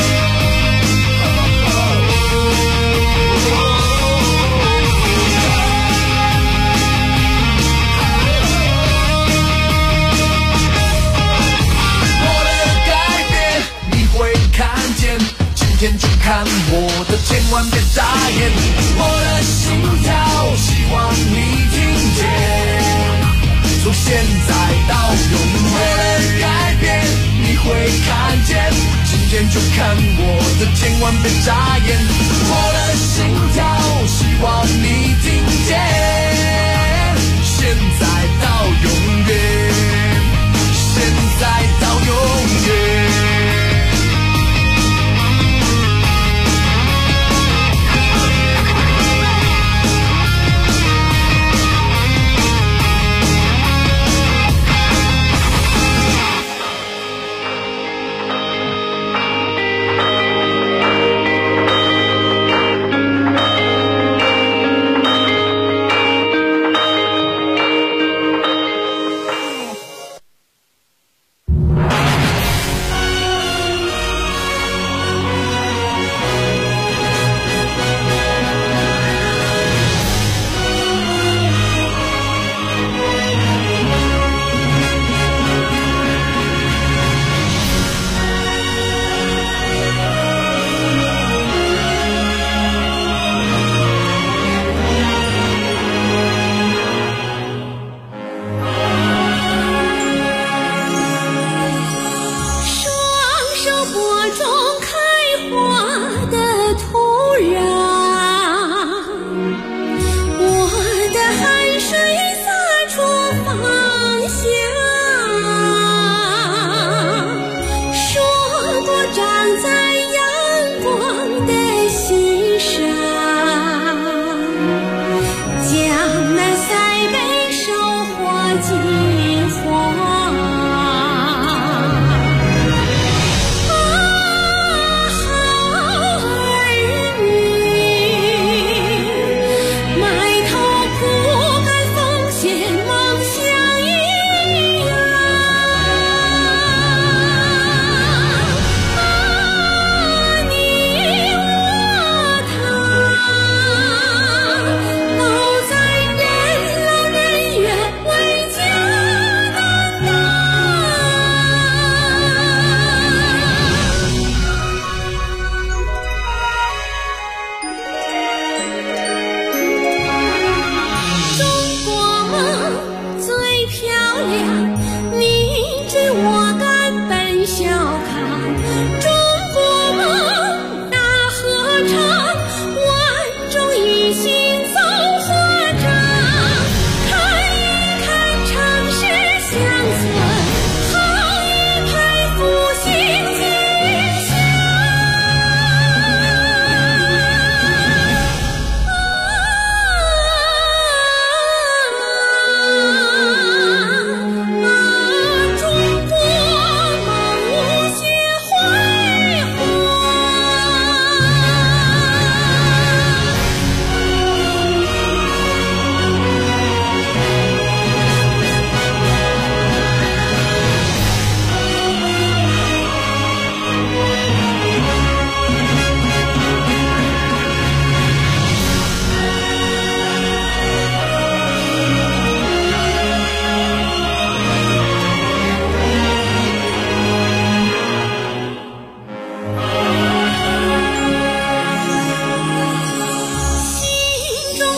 今天就看我的，千万别眨眼，我的心跳希望你听见，从现在到永远，我的改变你会看见，今天就看我的，千万别眨眼，我的心跳希望你听见，现在到永远。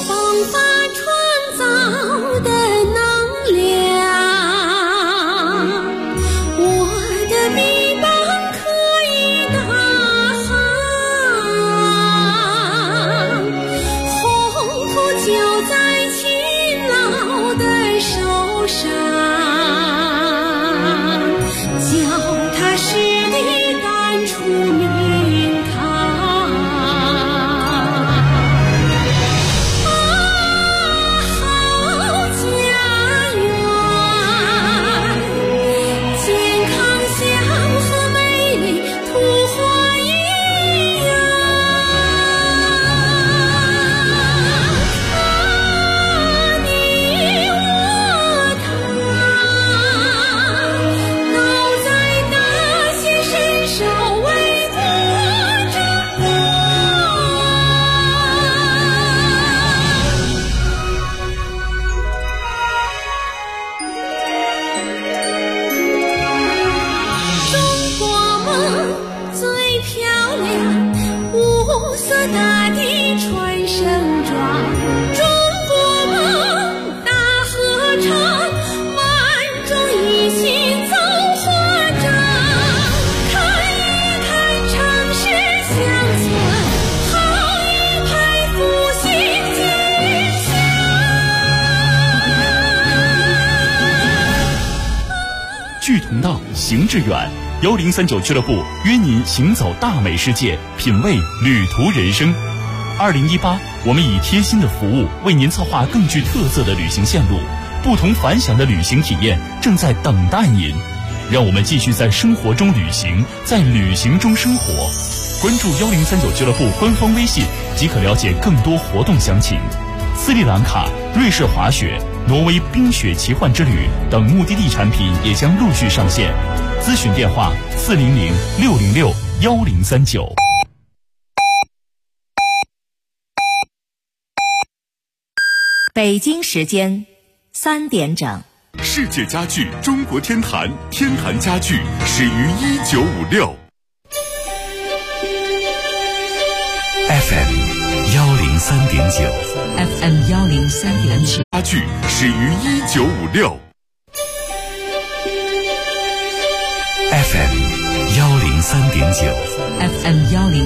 方法创造的能量，我的臂膀可以大喊，宏图就在勤劳的手上，脚踏实地干出名堂。好家园，健康祥和美丽，图画一样。你我他，都在那些身上为国争光。中国梦最漂亮，五色大地传盛装。中国梦大合唱，万众一起走花章。看一看城市乡村，好一派复兴景象。 聚同道，行致远，1039俱乐部约您行走大美世界，品味旅途人生。2018，我们以贴心的服务为您策划更具特色的旅行线路，不同凡响的旅行体验正在等待您。让我们继续在生活中旅行，在旅行中生活。关注1039俱乐部官方微信，即可了解更多活动详情。斯里兰卡、瑞士滑雪、挪威冰雪奇幻之旅等目的地产品也将陆续上线。咨询电话400-606-1039。 北京时间3点整。 世界家具中国天坛，天坛家具始于1956。FM 103.9 FM 103.9， 家具始于1956。FM 103.9 FM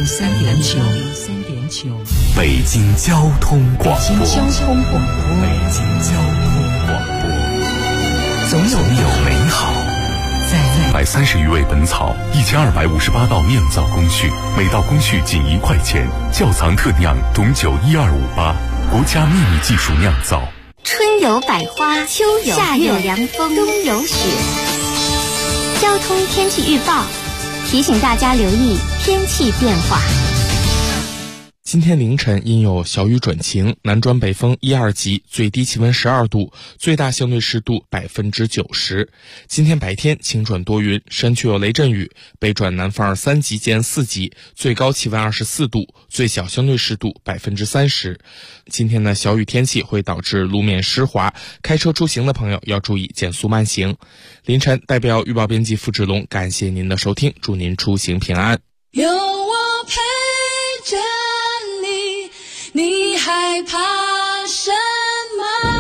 103.9， 北京交通广播。 北京交通广播。 北京交通广播。总有美好。在130余味本草，1258道酿造工序，每道工序仅1块钱。窖藏特酿董酒12588，国家秘密技术酿造。 春有百花，秋有夏有凉风，冬有雪。交通天气预报提醒大家留意天气变化。 今天凌晨阴有小雨转晴，南转北风1、2级，最低气温12度，最大相对湿度90%。今天白天晴转多云，山区有雷阵雨，北转南风2、3级见4级，最高气温24度，最小相对湿度30%。今天的小雨天气会导致路面湿滑，开车出行的朋友要注意减速慢行。凌晨代表预报编辑付志龙感谢您的收听，祝您出行平安。 有我陪着你，你害怕什么？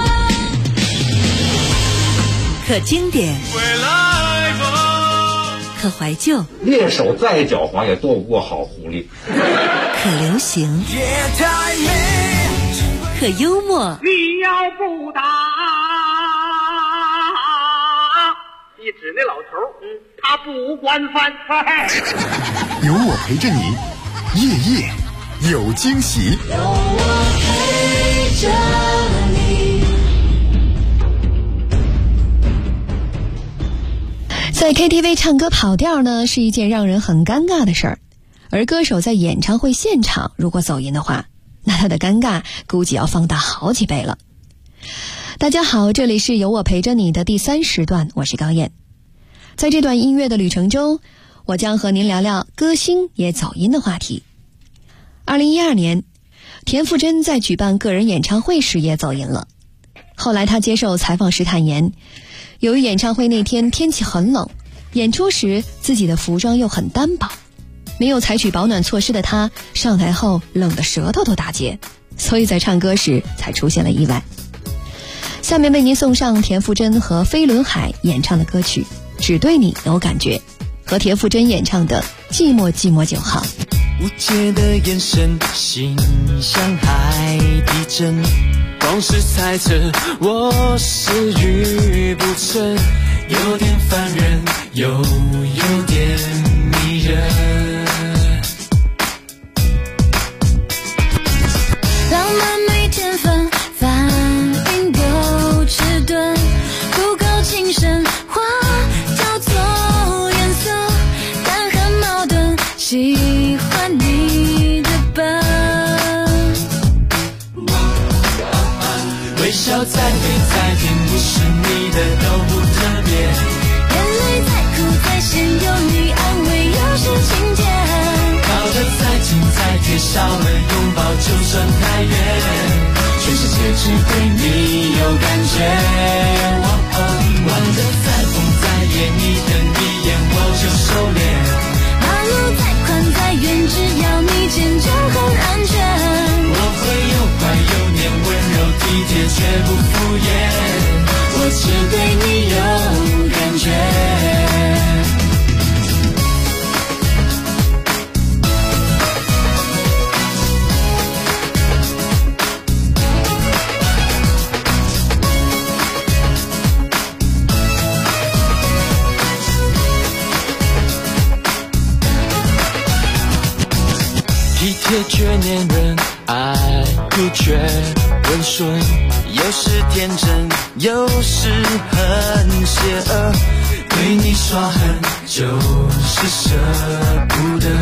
可经典， 回来吧， 可怀旧， 猎手再狡猾也躲不过好狐狸。 可流行，可幽默。 你要不打，一指那老头，他不管饭菜。 有我陪着你，夜夜有惊喜。 有我陪着你。 在 KTV 唱歌跑调呢，是一件让人很尴尬的事儿。而歌手在演唱会现场如果走音的话，那他的尴尬估计要放大好几倍了。大家好，这里是有我陪着你的第3时段，我是高燕。在这段音乐的旅程中，我将和您聊聊歌星也走音的话题。2012年，田馥甄在举办个人演唱会时也走音了。后来他接受采访时坦言，由于演唱会那天天气很冷，演出时自己的服装又很单薄，没有采取保暖措施的他上台后冷得舌头都打结， 所以在唱歌时才出现了意外。下面为您送上田馥甄和飞轮海演唱的歌曲《只对你有感觉》，和田馥甄演唱的《寂寞寂寞就好》。 无解的眼神，心像海底针，光是猜测我是愚不成，有点烦人，又有点迷人。 浪漫没天分，反应够迟钝，不够精神，话叫做颜色，但很矛盾，喜欢你的笨。 微笑再美再甜，不是你的都不特别， 眼泪再苦再咸，有你安慰又是晴天， 靠得再近再贴，少了拥抱就算太远，全世界只对你有感觉。玩得再疯再野，你的一眼我就收敛， 马路再宽再远，只要你牵就很安全， 我会又快又黏，温柔体贴却不敷衍，我只对你有感觉。体贴却黏人，爱哭却温顺，有时天真，有时很邪恶，对你耍狠就是舍不得。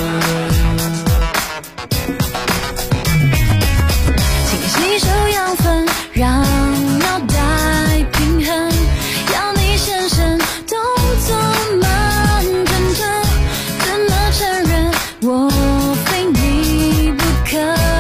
请吸收养分，让脑袋平衡，要你深深动作慢吞吞，怎么承认我非你不可？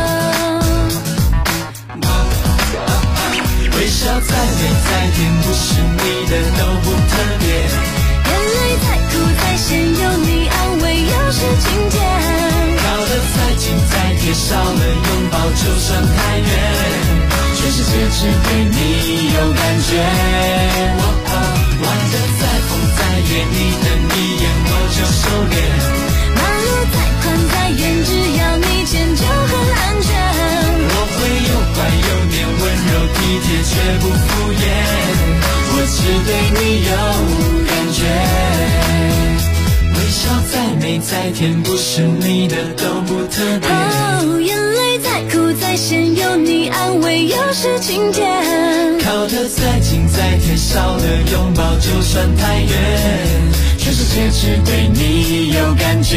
微笑再美再甜，不是你的都不特别， 眼泪再苦再咸，有你安慰又是晴天， 靠得再近再贴，少了拥抱就算太远，全世界只对你有感觉。玩得再疯再野，你的一眼我就收敛， 马路再宽再远，只要你牵就很安全， 我会又快又黏，温柔体贴却不敷衍，我只对你有感觉。微笑再美再甜，不是你的都不特别， 眼泪再苦再咸，有你安慰又是晴天， 靠得再近再贴，少了拥抱就算太远，全世界只对你有感觉。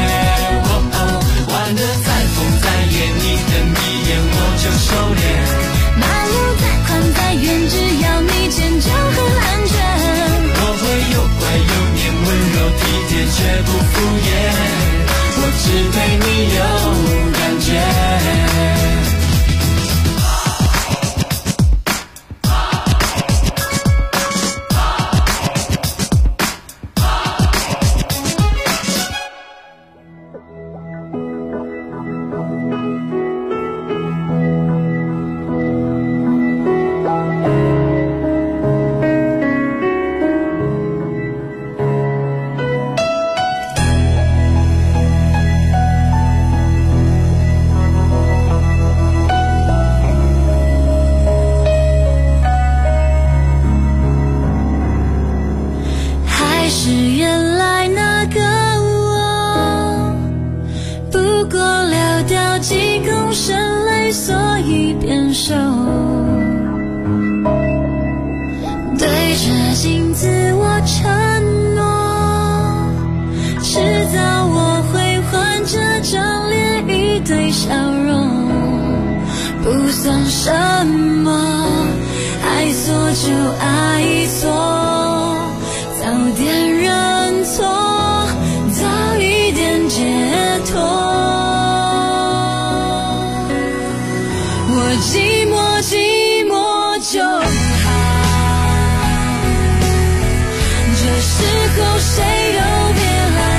玩得再疯再野，你的一眼我就收敛， 马路再宽再远，只要你牵就很安全， 我会又快又黏，温柔体贴却不敷衍，我只对你有感觉。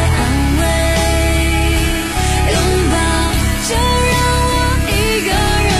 拥抱就让我一个人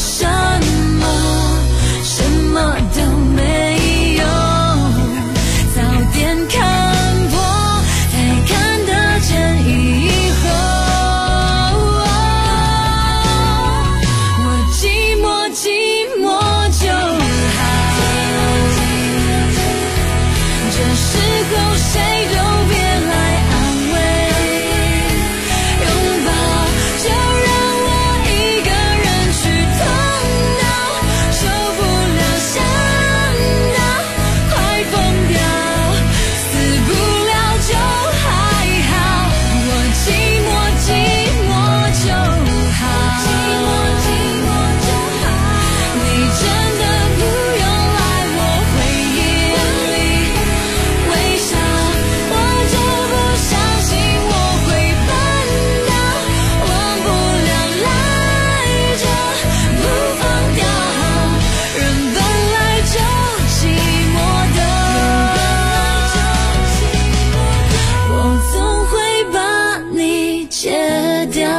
什么，什么都没有。早点看破，才看得见以后。我寂寞寂寞就好，这时候谁都别来安慰。拥抱就让我一个人去痛到受不了，想到快疯掉，死不了就还好。我寂寞寂寞就好，你真的不用来我回忆里微笑，我就不相信我会办到，忘不了赖着不放掉，人本来就寂寞的，我总会把你戒掉。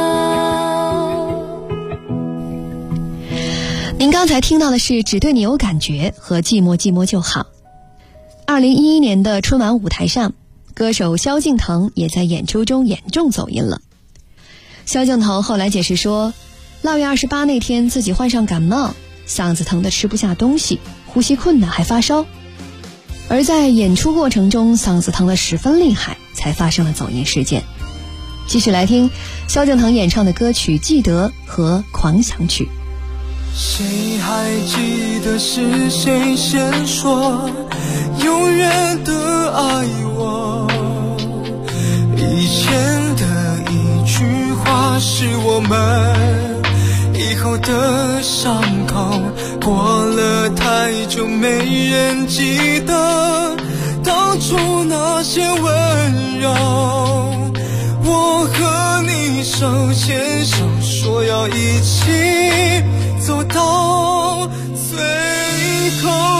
您刚才听到的是只对你有感觉和寂寞寂寞就好。2011年的春晚舞台上，歌手萧敬腾也在演出中严重走音了。萧敬腾后来解释说，6月28那天自己患上感冒，嗓子疼得吃不下东西，呼吸困难还发烧，而在演出过程中嗓子疼得十分厉害，才发生了走音事件。继续来听萧敬腾演唱的歌曲《记得》和《狂想曲》。 谁还记得是谁先说永远的爱我？以前的一句话是我们以后的伤口，过了太久没人记得当初那些温柔。我和你手牵手说要一起走到最后。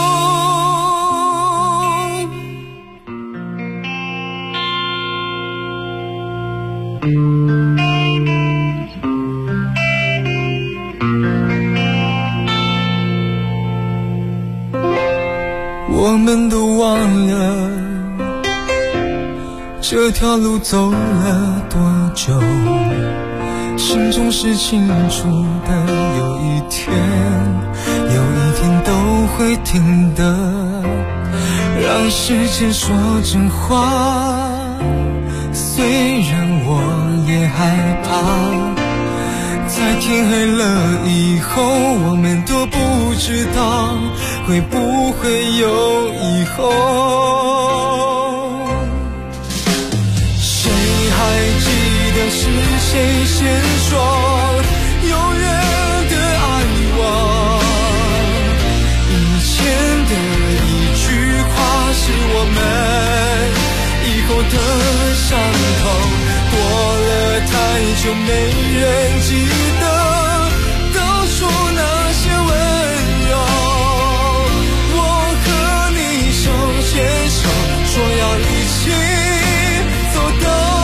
我们都忘了这条路走了多久，心中是清楚的，有一天都会停的。让时间说真话，虽然我也害怕，在天黑了以后，我们都不知道会不会有以后。谁还记得是谁先说永远的爱我？以前的一句话是我们以后的伤口，过了太久没人记得当初那些温柔。我和你手牵手说要一起走到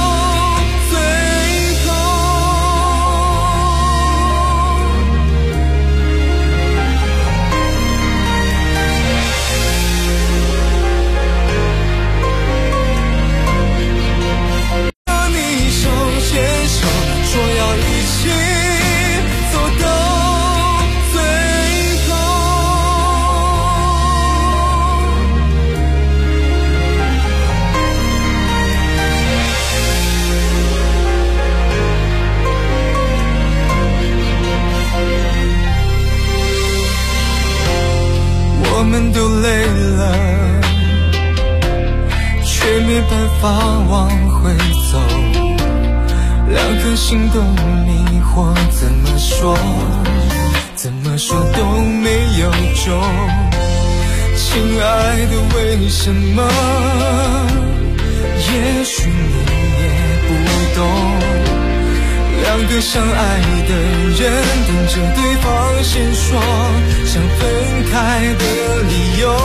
我们都累了，却没办法往回走。两颗心都迷惑，怎么说都没有中。亲爱的，为什么？也许你也不懂。两个相爱的人等着对方先说想分开的理由。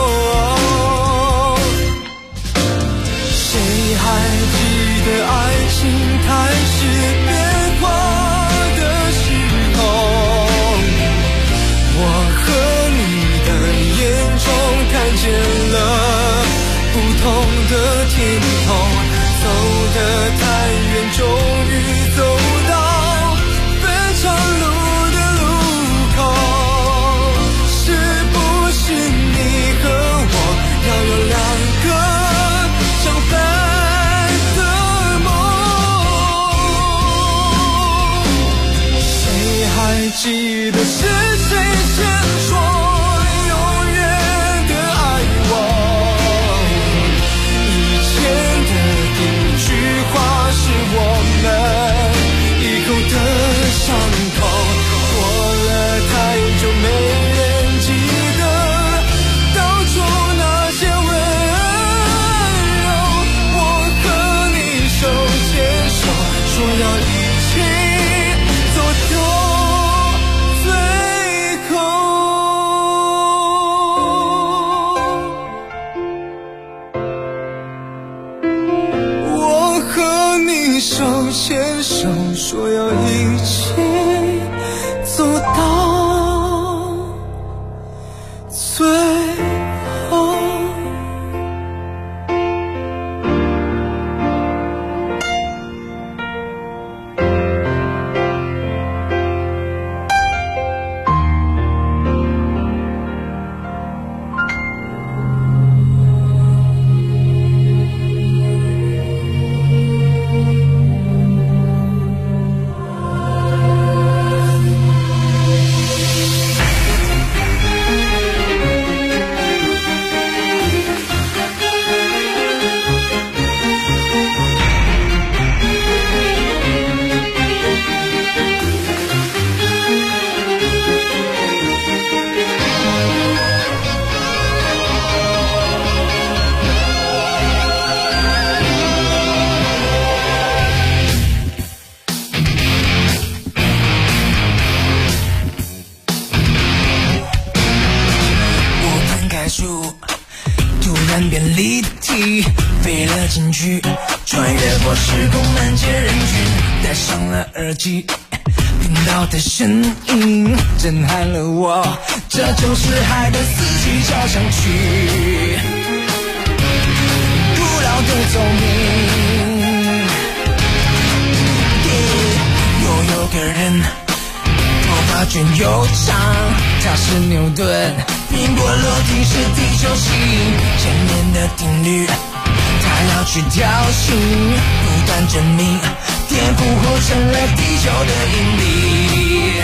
谁还记得爱情开始变化的时候？ 意的是谁先说永远的爱我？以前的一句话是我们以后的伤口，过了太久没人记得当初那些温柔。我和你手牵手，说要一起走到最后。我和你手牵手，说要一起走到最后。突然变立体，飞了进去，穿越过时空，漫街人群，戴上了耳机，听到的声音震撼了我，这就是海的四季交响曲，古老的奏鸣。有个人头发卷又长，他是牛顿，苹果落地是地球吸引，前面的定律他要去挑衅，不断证明颠覆后成了地球的引力，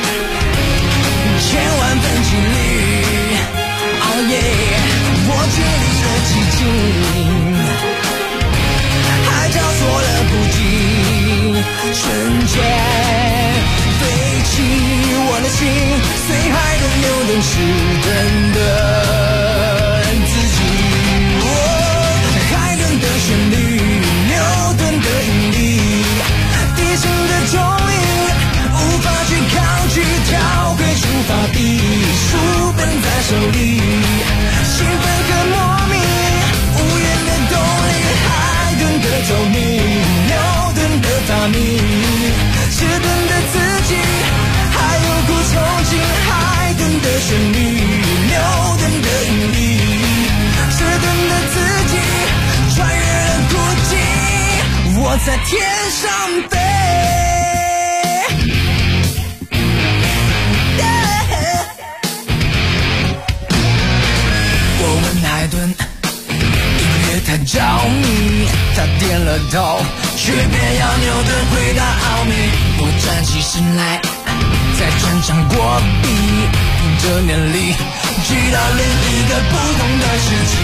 千万分几率，哦耶，我确立了寂静，海角错了不及，瞬间飞起我的心，随海的流动是真的自己。海顿的旋律，牛顿的引力，地心的重力，无法去抗拒，跳回出发地，书本在手里，兴奋和莫名，无言的动力，海顿的奏鸣，牛顿的发明，迟钝的自己，还有股憧憬，海顿的旋律，牛顿的引力，迟钝的自己，穿越了孤寂，我在天上飞。我问海顿，音乐太着迷，他点了头，却偏要牛顿回答奥秘。我站起身来，再转场过壁，凭着念力去到另一个不同的世纪。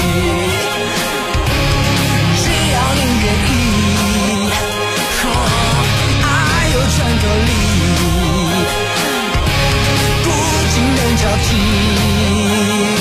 只要你愿意，爱有穿透力，不仅能交集。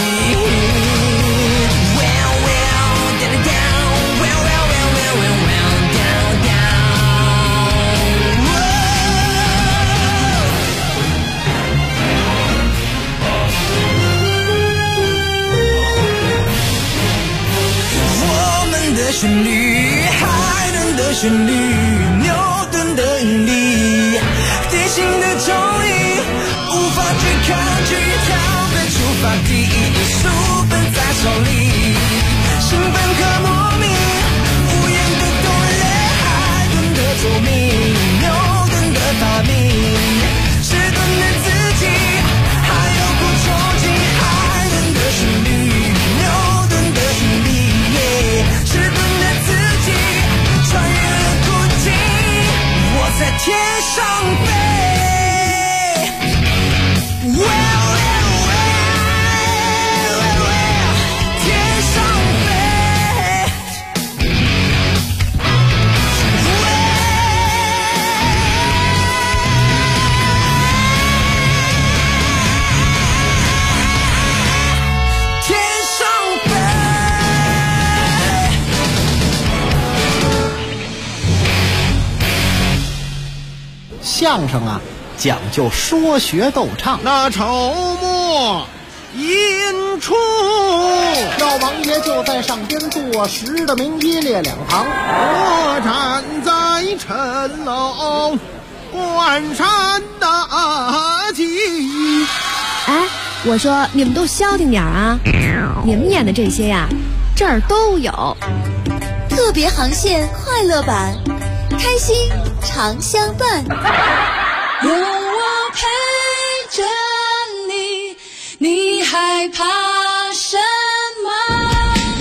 旋律，海顿的旋律，牛顿的引力，地心的重力，无法去抗拒，跳回出发地，书本在手里，兴奋和莫名，无言的动人，海顿的奏鸣，牛顿的发明，迟钝的自己，还有股憧憬，海顿的旋律，牛顿的引力，迟钝的自己，穿越了孤寂，我在天上飞。 相声啊，讲究说学逗唱。 那筹末引出， 赵王爷就在上边坐实的名一列两旁， 我站在城楼观山大吉。 哎，我说你们都消停点啊！你们演的这些呀，这儿都有。 特别航线快乐版，开心常相伴。 有我陪着你，你害怕什么？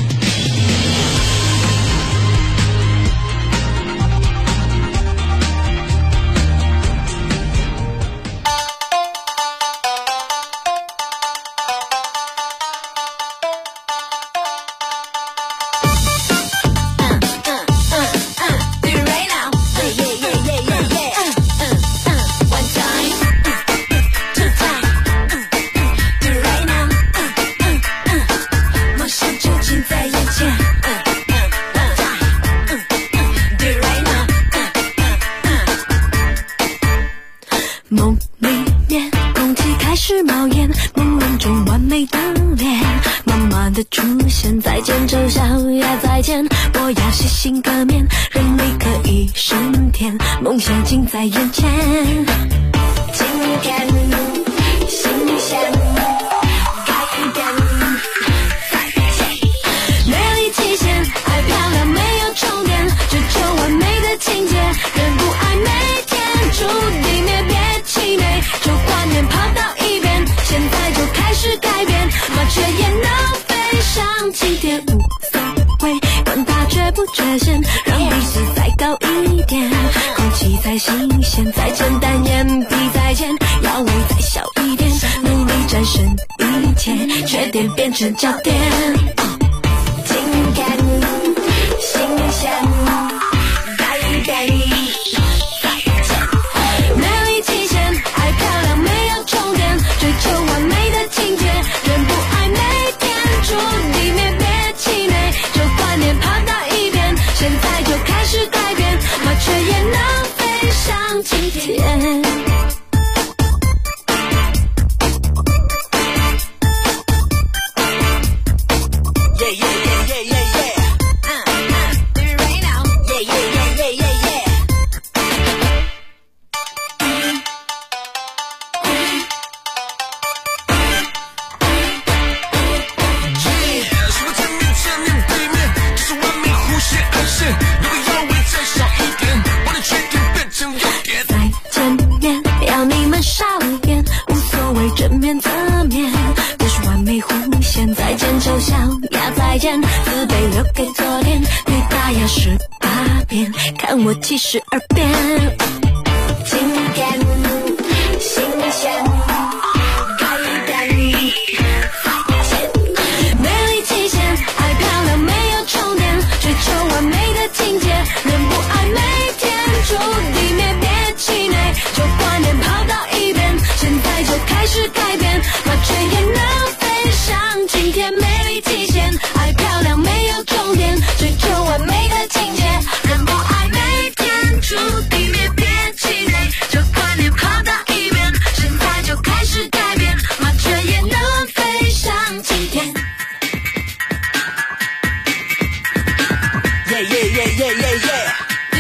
再见丑小鸭，再见，我要洗心革面，人力可以升天，梦想近在眼前。今天新鲜改变，美丽极限，爱漂亮没有终点，追求完美的情节，人不爱每天注定灭，别气馁，旧观念抛到一边，现在就开始改变，麻雀也能上青天无所谓，管它缺不缺陷，让彼此再高一点，空气再新鲜，再简单，眼皮再尖，腰围再小一点，努力战胜一切，缺点变成焦点。今天新鲜改变，美丽极限，爱漂亮没有终点，追求完美的情节，人不爱每天注定灭，别气馁，旧观念抛到一边，现在就开始改变，麻雀也能飞上青天。看我72遍，今天新鲜改变，美丽极限，爱漂亮没有终点，追求完美的境界，人不爱每天注定灭，别气馁，旧观念抛到一边，现在就开始改变，麻雀也能飞上青天，美丽极限，爱漂亮没有终点，追求完美的境界，人不爱注定灭，别气馁，旧观念抛到一边，现在就开始改变，麻雀也能飞上青天。Yeah yeah yeah yeah yeah yeah。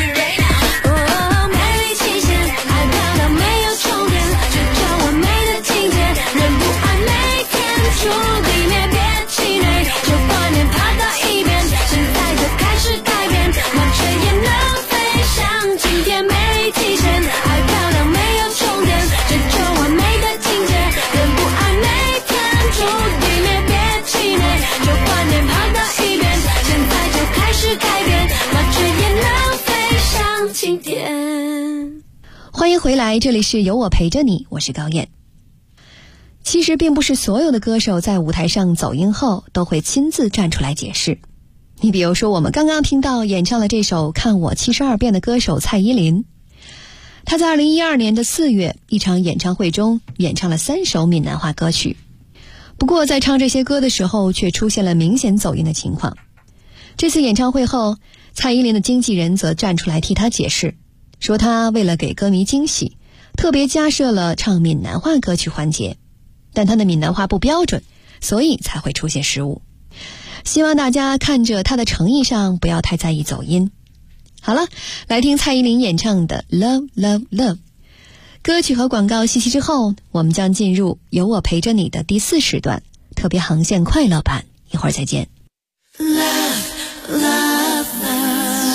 美丽极限，爱漂亮没有终点，追求完美的境界，人不爱每天注定灭，别气馁，旧观念抛到一边，现在就开始改变，麻雀也能飞上青天，美丽极限，爱漂亮没有终点，追求完美的境界，人不爱每天注定灭，别气馁，旧观念抛到一边，现在就开始改变，麻雀也能飞上青天。 欢迎回来，这里是有我陪着你，我是高燕。其实并不是所有的歌手在舞台上走音后都会亲自站出来解释。你比如说我们刚刚听到演唱了这首《看我72遍》的歌手蔡依林，她在2012年的4月一场演唱会中演唱了3首闽南话歌曲，不过在唱这些歌的时候却出现了明显走音的情况。这次演唱会后，蔡依林的经纪人则站出来替她解释，说她为了给歌迷惊喜， 特别加设了唱闽南话歌曲环节，但他的闽南话不标准，所以才会出现失误。希望大家看着他的诚意上不要太在意走音。好了，来听蔡依林演唱的 Love Love Love。 歌曲和广告息息之后，我们将进入有我陪着你的第4时段特别航线快乐版，一会儿再见。 Love, love, love.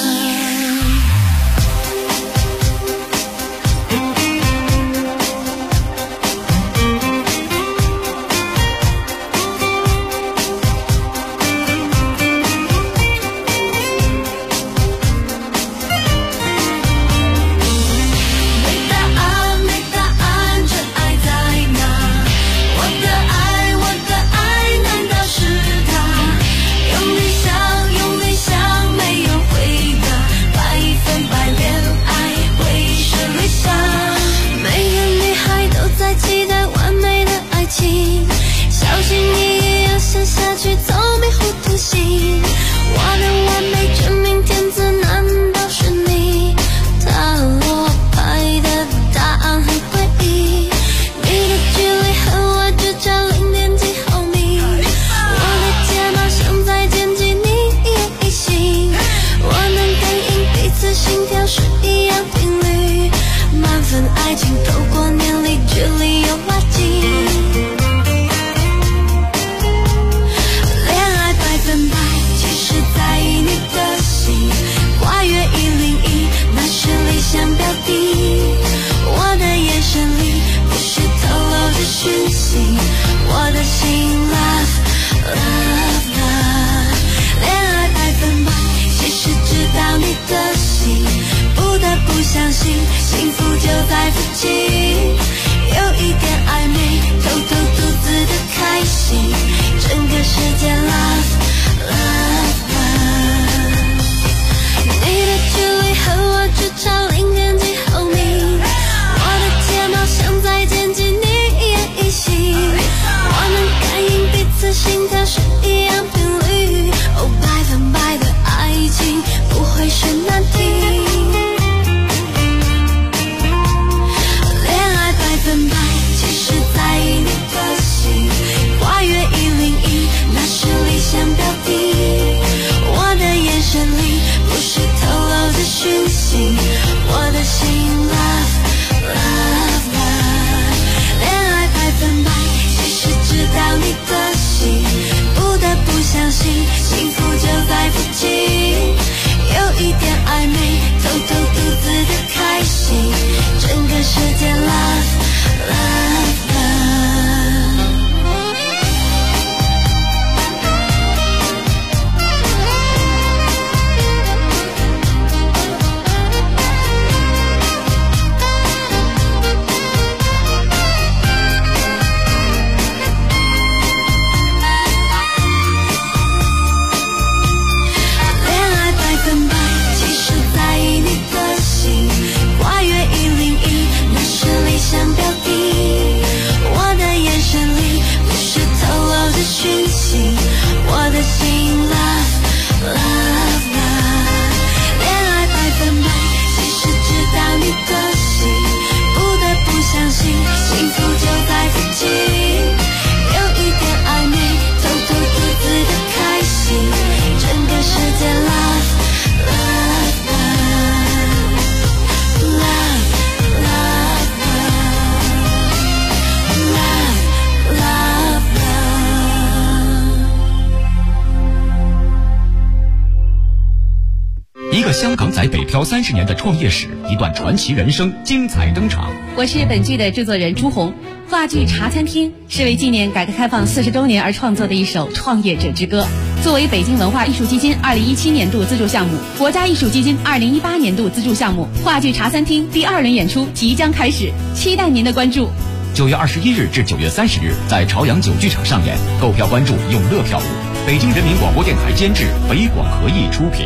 香港仔北漂30年的创业史，一段传奇人生精彩登场。 我是本剧的制作人朱红。话剧《茶餐厅》是为纪念改革开放40周年而创作的一首创业者之歌。作为北京文化艺术基金2017年度资助项目、国家艺术基金2018年度资助项目，话剧《茶餐厅》第2轮演出即将开始，期待您的关注。 9月21日至9月30日，在朝阳9剧场上演，购票关注永乐票务。北京人民广播电台监制，北广合艺出品。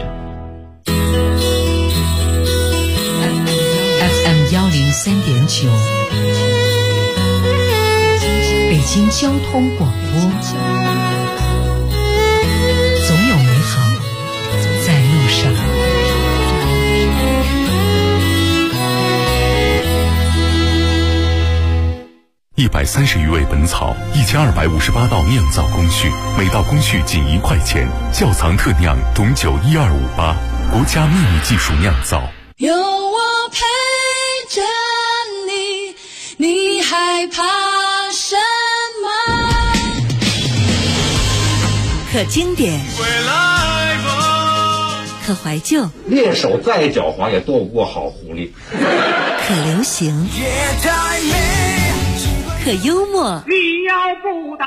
FM103.9，北京交通广播，总有美好在路上。 《 130余味本草，1258道酿造工序，每道工序仅1块钱。窖藏特酿董酒12588，国家秘密技术酿造。 有我陪着你，你害怕什么？ 可经典，可怀旧， 猎手再狡猾也斗不过好狐狸。 可流行，可幽默。 你要不打，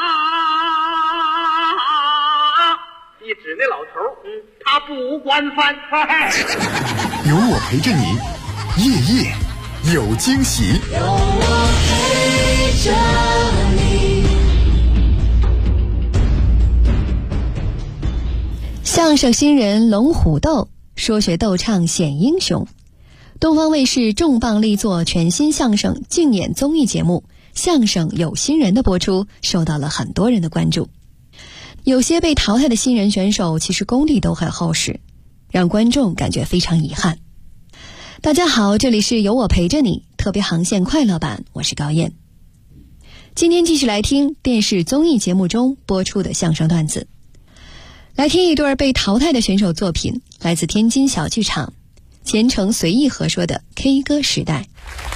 一指那老头，他不惯犯。 有我陪着你，夜夜有惊喜。 有我陪着你。 相声新人龙虎斗，说学逗唱显英雄。东方卫视重磅力作全新相声竞演综艺节目《相声有新人》的播出，受到了很多人的关注。有些被淘汰的新人选手其实功力都很厚实，让观众感觉非常遗憾。大家好，这里是有我陪着你特别航线快乐版，我是高燕。今天继续来听电视综艺节目中播出的相声段子。来听一对被淘汰的选手作品，来自天津小剧场前程随意合说的 K 歌时代。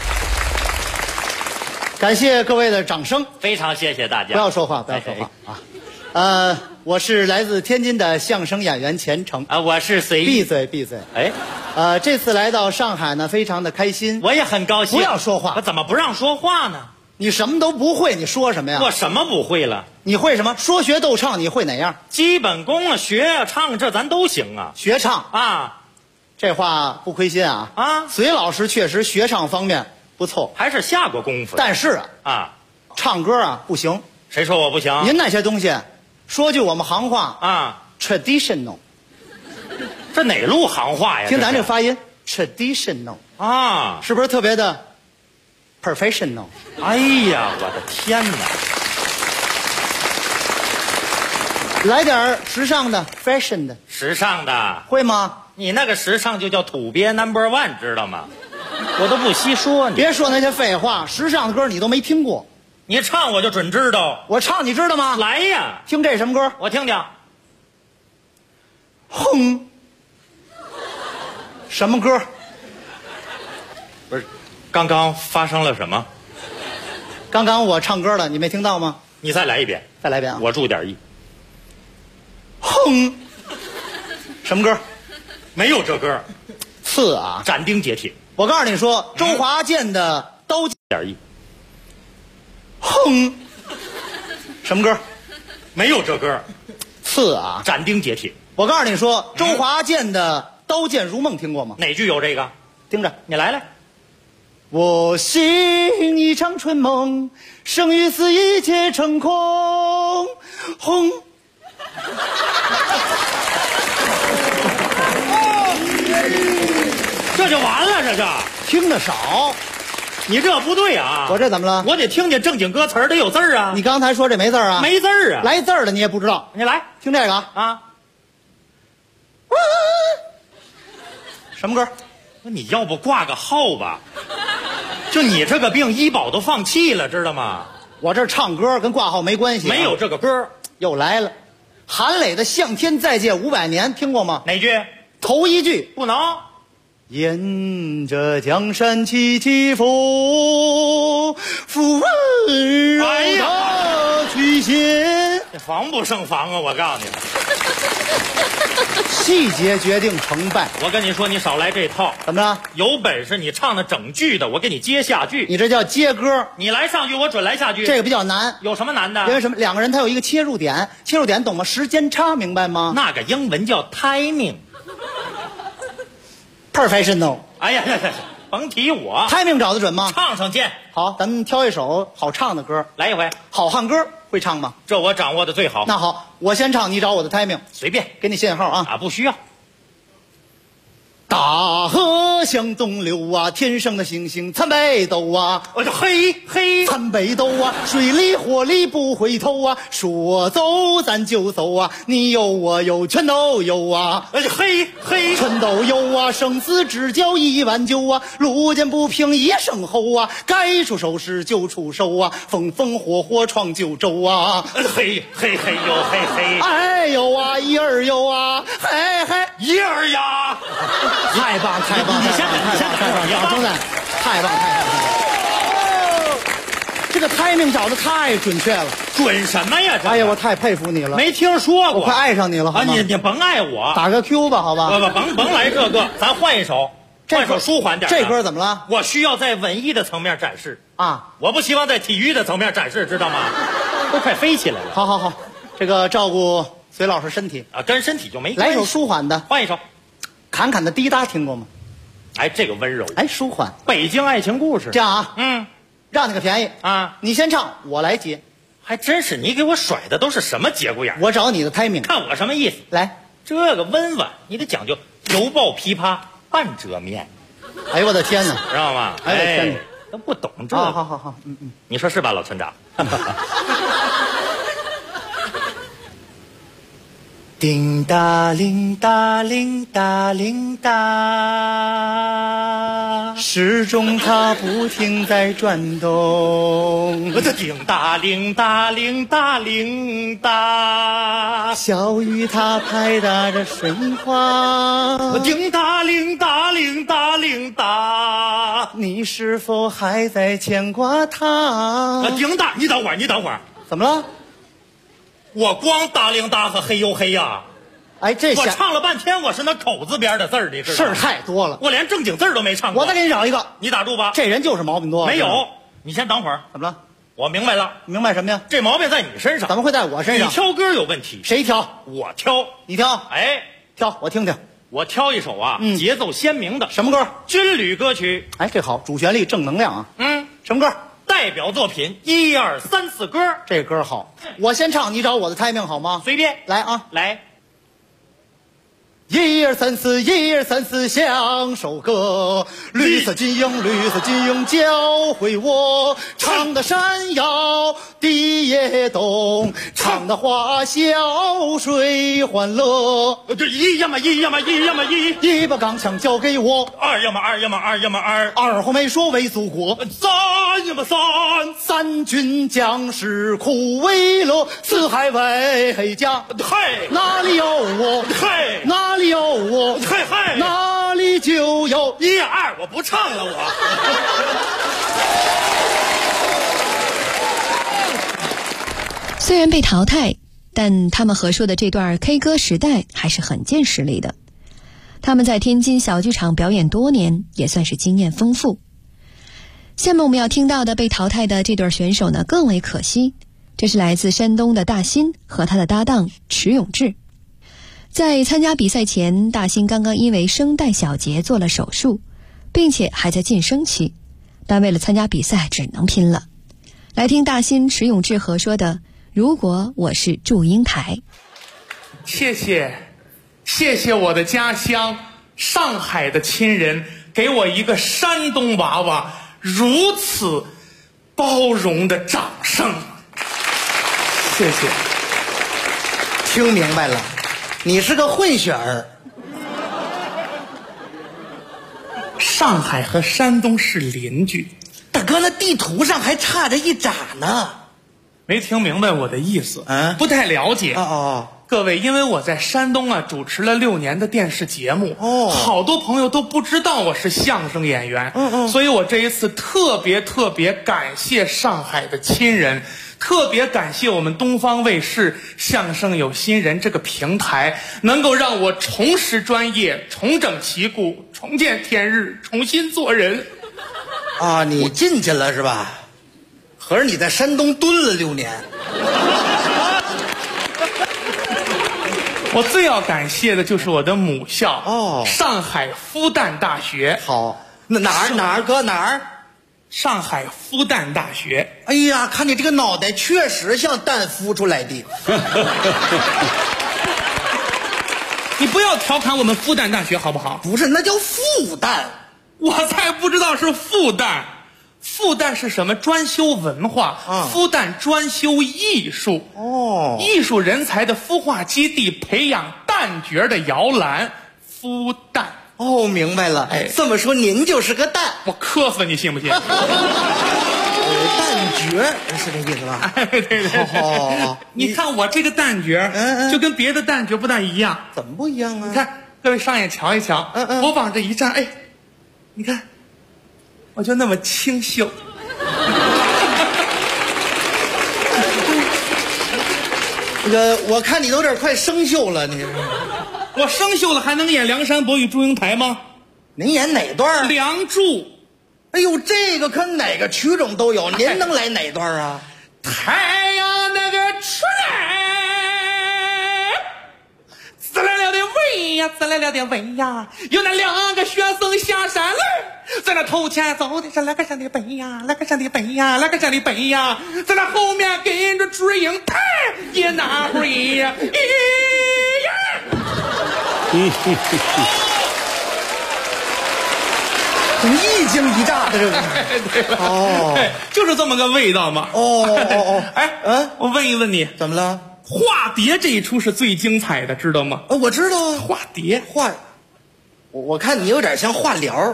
感谢各位的掌声， 非常谢谢大家。 不要说话，不要说话啊！我是来自天津的相声演员钱程啊，我是随意。 闭嘴，闭嘴！哎，这次来到上海呢，非常的开心。 我也很高兴。 不要说话！ 我怎么不让说话呢？ 你什么都不会，你说什么呀？ 我什么不会了？ 你会什么？说学逗唱你会哪样？ 基本功啊，学啊，唱这咱都行啊。 学唱啊， 这话不亏心啊！啊，隋老师确实学唱方面不错， 还是下过功夫。 但是唱歌啊不行。 谁说我不行？ 您那些东西，说句我们行话啊 ，traditional。 这哪路行话呀？ 听咱这发音 ，traditional 啊， 是不是特别的 professional？ 哎呀，我的天哪！ 来点时尚的 fashion 的。 时尚的会吗？ 你那个时尚就叫土鳖 No.1， 知道吗？我都不稀说你。 别说那些废话，时尚的歌你都没听过。 你唱我就准知道。 我唱你知道吗？ 来呀， 听这什么歌？ 我听听。 哼，什么歌？ 不是，刚刚发生了什么？ 刚刚我唱歌了，你没听到吗？ 你再来一遍， 再来一遍啊！ 我注点意。 哼，什么歌？ 没有这歌。 次啊， 斩钉截铁。 我告诉你说，周华健的刀点意。 哼，什么歌？ 没有这歌。 次啊， 斩钉截铁。 我告诉你说，周华健的《刀剑如梦》听过吗？ 哪句有这个？ 听着， 你来。 我醒一场春梦，生与死一切成空。轰！ 这就完了，这就听得少。 你这不对啊！ 我这怎么了？ 我得听见正经歌词得有字啊！ 你刚才说这没字啊？ 没字啊！ 来字的你也不知道。 你来听这个啊！ 什么歌？ 你要不挂个号吧？就你这个病，医保都放弃了，知道吗？ 我这唱歌跟挂号没关系。 没有这个歌。 又来了，韩磊的《向天再借500年》听过吗？ 哪句？ 头一句不能。 沿着江山起起伏，扶温柔的曲线。 这防不胜防啊！我告诉你， 细节决定成败。 我跟你说，你少来这套。 怎么着？ 有本事你唱的整句的，我给你接下句。 你这叫接歌。 你来上句，我准来下句。 这个比较难。 有什么难的？ 因为什么？两个人他有一个切入点，切入点懂吗？时间差，明白吗？ 那个英文叫 timing。professional。 哎呀， 甭提我。 timing 找得准吗？ 唱上见。 好，咱们挑一首好唱的歌， 来一回。 好汉歌会唱吗？ 这我掌握的最好。 那好，我先唱，你找我的 timing， 随便， 给你信号啊。 不需要。 大河我向东流啊，天上的星星参北斗啊， 我就嘿嘿参北斗啊，水里火里不回头啊，说走咱就走啊，你有我有全都有啊， 我就嘿嘿全都有啊，生死只交119啊，路见不平一声吼啊，该出手时就出手啊，风风火火闯九州啊， 嘿嘿嘿呦嘿嘿， 哎呦啊一儿呦啊，嘿嘿一儿呀， 太棒太棒！ 你先等， 中仔，太棒太棒！这个 timing 找的太准确了， 准什么呀？ 哎呀，我太佩服你了， 没听说过， 我快爱上你了，好吗？ 你甭爱我， 打个 Q 吧，好吧？ 甭来这个，咱换一首，换首舒缓点。 这歌怎么了？ 我需要在文艺的层面展示啊， 我不希望在体育的层面展示，知道吗？都快飞起来了。 好好好，这个照顾隋老师身体啊，跟身体就没关系。 来首舒缓的， 换一首。 侃侃的滴答听过吗？ 哎，这个温柔， 哎，舒缓。 北京爱情故事。 这样啊，让你个便宜啊， 你先唱，我来接。 还真是，你给我甩的都是什么节骨眼？ 我找你的 timing， 看我什么意思？ 来， 这个温婉，你得讲究犹抱琵琶半遮面。 哎呦我的天哪， 知道吗？ 哎，我的天哪， 都不懂这个。 好， 你说是吧，老村长？ 叮当铃当铃当铃当，时钟它不停在转动。 我这叮当铃当铃当铃当， 小雨它拍打着水花。 叮当铃当铃当铃当， 你是否还在牵挂他？ 叮当，你等会儿， 怎么了？ 我光大铃大和嘿呦嘿呀， 哎， 我唱了半天，我是那口字边的字儿，你知道吗？ 事儿太多了， 我连正经字儿都没唱过。 我再给你找一个， 你打住吧。 这人就是毛病多。 没有，你先等会儿。 怎么了？ 我明白了。 明白什么呀？ 这毛病在你身上。 怎么会在我身上？ 你挑歌有问题。 谁挑？ 我挑。 你挑？ 哎， 挑，我听听。 我挑一首啊，节奏鲜明的。 什么歌？ 军旅歌曲。 哎，这好，主旋律正能量啊。什么歌？ 代表作品1、2、3、4歌， 这歌好，我先唱，你找我的 timing 好吗？ 随便来啊， 来。 1、2、3、4，1、2、3、4，像首歌。绿色金鹰教会我，唱的山摇地也动，唱的花笑水欢乐。 这一呀嘛一， 一把钢枪交给我， 二呀嘛二， 二话没说为祖国， 三呀嘛三军将士苦为乐，四海为家。 嗨， 哪里有我？ 嗨， 哪里有我？ 嗨， 哪里就有 1、2，我不唱了我。 虽然被淘汰，但他们合说的这段 K 歌时代还是很见实力的。他们在天津小剧场表演多年，也算是经验丰富。下面我们要听到的被淘汰的这对选手呢，更为可惜。这是来自山东的大新和他的搭档迟永志。在参加比赛前，大新刚刚因为声带小结做了手术，并且还在晋升期，但为了参加比赛只能拼了。来听大新迟永志合说的如果我是祝英台。 谢谢我的家乡上海的亲人，给我一个山东娃娃如此包容的掌声，谢谢。 听明白了，你是个混血儿。 上海和山东是邻居， 大哥，那地图上还差着一拃呢。 没听明白我的意思，不太了解。各位，因为我在山东啊主持了6年的电视节目，好多朋友都不知道我是相声演员，所以我这一次特别感谢上海的亲人，特别感谢我们东方卫视相声有新人这个平台，能够让我重拾专业，重整旗鼓，重见天日，重新做人。 啊，你进去了是吧？合着你在山东蹲了6年。 我最要感谢的就是我的母校上海复旦大学。 好，那哪儿哥哪儿？ 上海复旦大学。 哎呀，看你这个脑袋确实像蛋孵出来的。 你不要调侃我们复旦大学好不好？ 不是，那叫复旦。 我才不知道是复旦。复旦是什么？专修文化。复旦专修艺术。艺术人才的孵化基地，培养旦角的摇篮。复旦。 明白了。这么说您就是个旦。 我磕死你信不信？ 旦角是这意思吧？ 对。你看我这个旦角，就跟别的旦角不大一样。 怎么不一样啊？ 你看，各位上眼瞧一瞧，我往这一站，你看。我就那么清秀， 我看你都有点快生锈了，你我生锈了还能演梁山伯与祝英台吗？ 您演哪段？ 梁祝。 哎呦，这个可哪个曲种都有，您能来哪段啊？ 太阳那个出来，滋来了的喂呀，滋来了的喂呀，有那2个学生下山来。在那头前走的是那个山的北呀，那个山的北呀，那个山的北呀，在那后面跟着祝英台也那会儿呀， 一惊一乍的这个。 就是这么个味道嘛。我问一问你， 怎么了？ 化蝶这一出是最精彩的，知道吗？ 我知道啊。 化蝶。 我看你有点像化疗，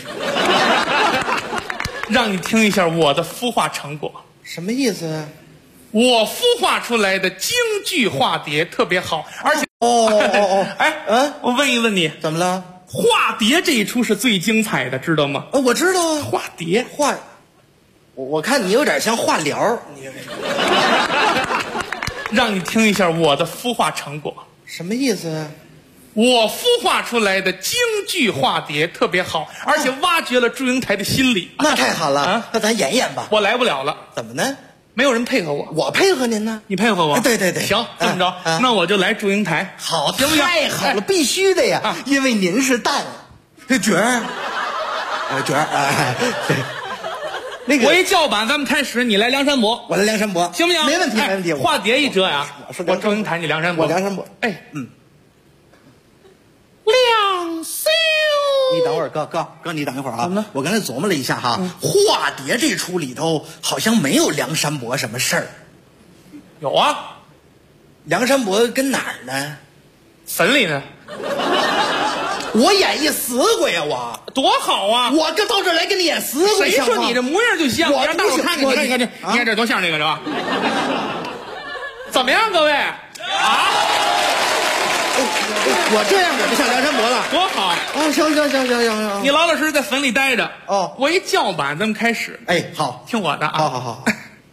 让你听一下我的孵化成果。 什么意思啊？ 我孵化出来的京剧化蝶特别好，而且我问一问你， 怎么了？ 化蝶这一出是最精彩的，知道吗？ 我知道啊。 化蝶。 我看你有点像化疗， 让你听一下我的孵化成果。 什么意思啊？ 我孵化出来的京剧化蝶特别好，而且挖掘了祝英台的心理。 那太好了，那咱演演吧。 我来不了了。 怎么呢？ 没有人配合我。 我配合您呢。 你配合我？ 对。 行，这么着，那我就来祝英台。 好， 行不行？ 太好了，必须的呀，因为您是旦，角儿，那个我一叫板，咱们开始，你来梁山伯， 我来梁山伯， 行不行？ 没问题。 化蝶一折呀，我祝英台，你梁山伯， 我梁山伯。 梁修， 你等会儿，哥，你等一会儿啊！我刚才琢磨了一下哈，化蝶这出里头好像没有梁山伯什么事儿。 有啊， 梁山伯跟哪儿呢？ 坟里呢。 我演一死鬼啊！我多好啊！ 我跟到这儿来跟你演死鬼， 谁说你这模样就像？ 我让大伙看看，你看这，你看这多像这个是吧？怎么样，各位啊？ 我这样我就像梁山伯了， 多好！ 行， 你老老实实在坟里待着。我一叫板，咱们开始。 好， 听我的啊！ 好。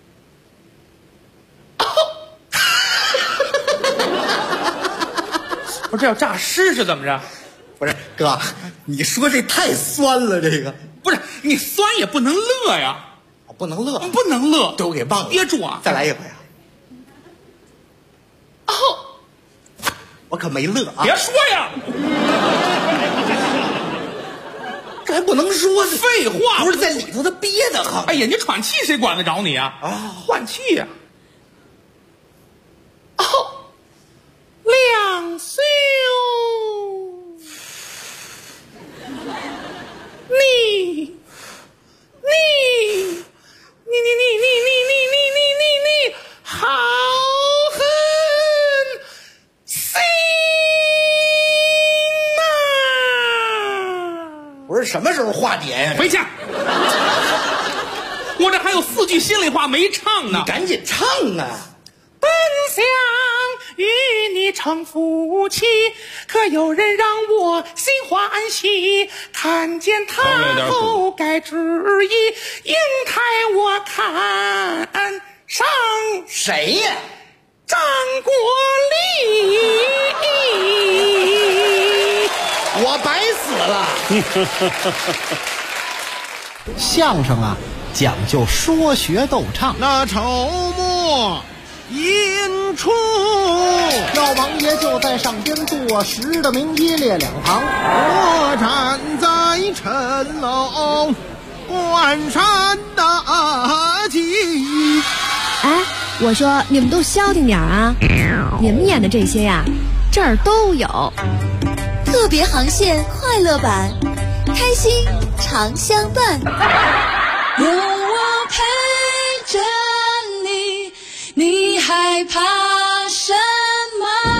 不是这要诈尸是怎么着？ 不是哥，你说这太酸了，这个不是你酸也不能乐呀， 不能乐，都给忘了， 憋住啊！ 再来一回啊！我可没乐啊！ 别说呀， 这还不能说呢。 废话， 不是在里头他憋得很。 哎呀，你喘气谁管得着你啊？换气呀！梁修，你好狠心呐！ 不是什么时候化蝶呀？ 回去，我这还有4句心里话没唱呢。 你赶紧唱啊！ 本想与你成夫妻，可有人让我心欢喜。看见他后该知意，英台我看上谁呀？ 张国立。 我白死了。相声啊，讲究说学逗唱。 那筹末引出， 老王爷就在上边坐，10的名医列两旁。 我站在谶楼观山大吉。 我说你们都消停点啊！你们演的这些呀，这儿都有。 特别航线快乐版，开心常相伴。 有我陪着你，你害怕什么？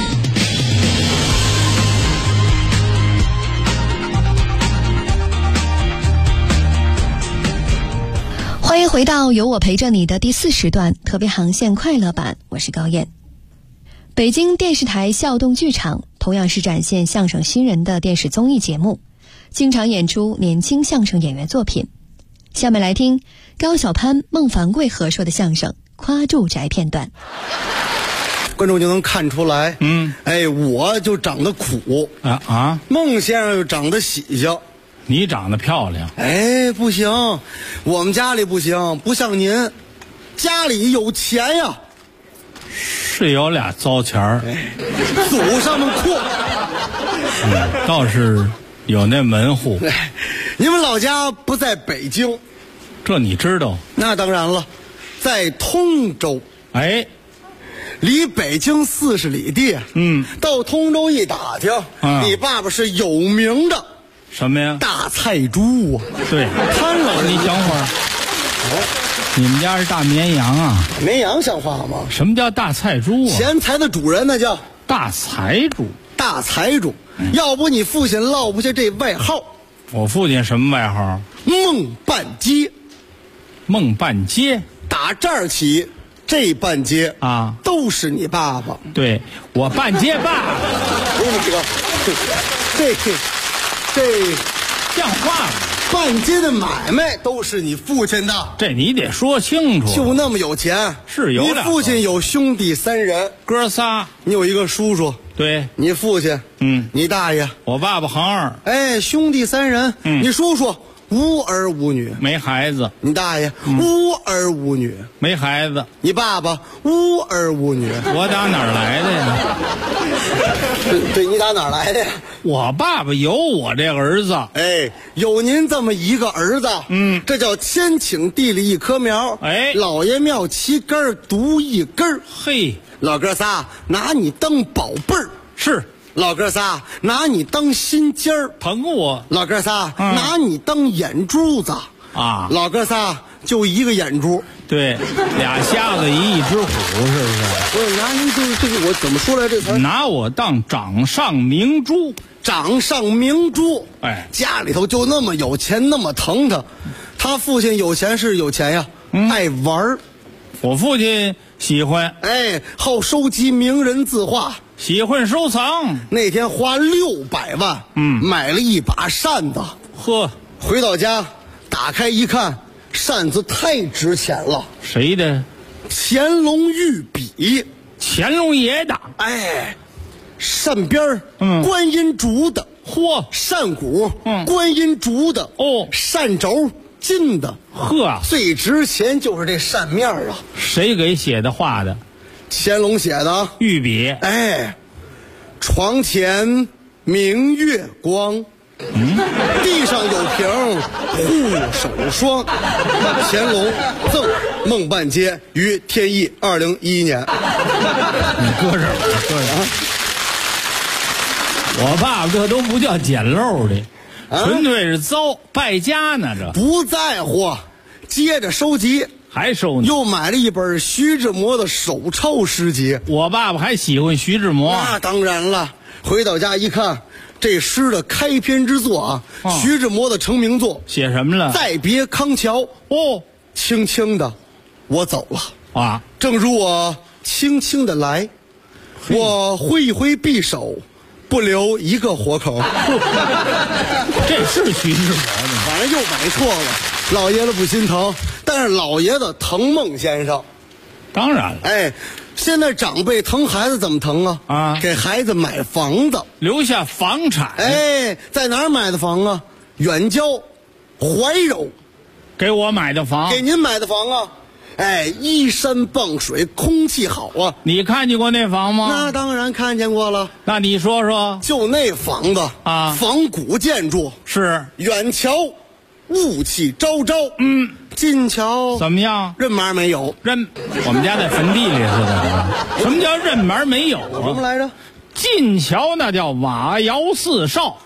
欢迎回到有我陪着你的第4时段特别航线快乐版，我是高燕。北京电视台孝动剧场同样是展现相声新人的电视综艺节目，经常演出年轻相声演员作品。下面来听高晓攀、孟凡贵合说的相声《夸住宅》片段。 观众就能看出来，我就长得苦孟先生又长得喜庆， 你长得漂亮。 不行，我们家里不行，不像您，家里有钱呀。 是有俩糟钱儿， 祖上们阔， 倒是有那门户。 你们老家不在北京？ 这你知道？ 那当然了，在通州。离北京40里地。到通州一打听，你爸爸是有名的什么呀？ 大菜猪啊！ 对， 潘老师， 你等会儿。你们家是大绵羊啊？ 绵羊像话吗？ 什么叫大菜猪啊？ 钱财的主人那叫大财主。 大财主，要不你父亲落不下这外号。 我父亲什么外号？ 孟半街。 孟半街， 打这儿起，这半街啊， 都是你爸爸。 对，我半街爸爸。 不是这像话吗？ 半街的买卖都是你父亲的， 这你得说清楚。 就那么有钱， 是有你父亲有兄弟3人， 哥仨， 你有一个叔叔， 对， 你父亲，你大爷， 我爸爸行2， 兄弟3人，你叔叔无儿无女， 没孩子； 你大爷无儿无女， 没孩子； 你爸爸无儿无女。 我打哪儿来的呀？ 对，你打哪儿来的呀？ 我爸爸有我这个儿子， 有您这么一个儿子，这叫天请地里一棵苗，老爷庙7根独一根。 嘿， 老哥仨拿你当宝贝儿， 是。 老哥仨拿你当心尖儿， 疼我。 老哥仨拿你当眼珠子啊。 老哥仨就一个眼珠， 对，俩瞎子一只虎，是不是？ 我拿您这个我怎么说来这词儿？ 拿我当掌上明珠， 掌上明珠。家里头就那么有钱，那么疼他。他父亲有钱是有钱呀，爱玩儿。 我父亲喜欢， 好收集名人字画。 喜欢收藏， 那天花600万，买了一把扇子。 呵， 回到家，打开一看，扇子太值钱了。 谁的？ 乾隆御笔， 乾隆爷的。 扇边儿，观音竹的。 嚯， 扇骨，观音竹的。扇轴，金的。 呵， 最值钱就是这扇面啊。 谁给写的画的？ 乾隆写的御笔。 床前明月光，地上有瓶护手霜。乾隆赠孟半街于天意2011年。 你搁这儿，搁这儿。我爸爸这都不叫捡漏的，纯粹是糟败家呢。这不在乎，接着收集。 还收呢， 又买了一本徐志摩的手抄诗集。 我爸爸还喜欢徐志摩。 那当然了，回到家一看，这诗的开篇之作徐志摩的成名作， 写什么了？ 再别康桥。轻轻的，我走了正如我轻轻的来，我挥一挥匕首，不留一个活口。 这是徐志摩的， 反正又买错了。老爷子不心疼，但是老爷子疼孟先生。 当然了， 现在长辈疼孩子怎么疼啊？给孩子买房子， 留下房产。 在哪儿买的房啊？远郊怀柔。 给我买的房？ 给您买的房啊？依山傍水，空气好啊。 你看见过那房吗？ 那当然看见过了。 那你说说， 就那房子仿古建筑， 是远瞧雾气昭昭，近瞧怎么样？ 任门没有。 我们家在坟地里似的。什么叫任门没有啊？ 什么来着？ 近瞧那叫瓦窑四少。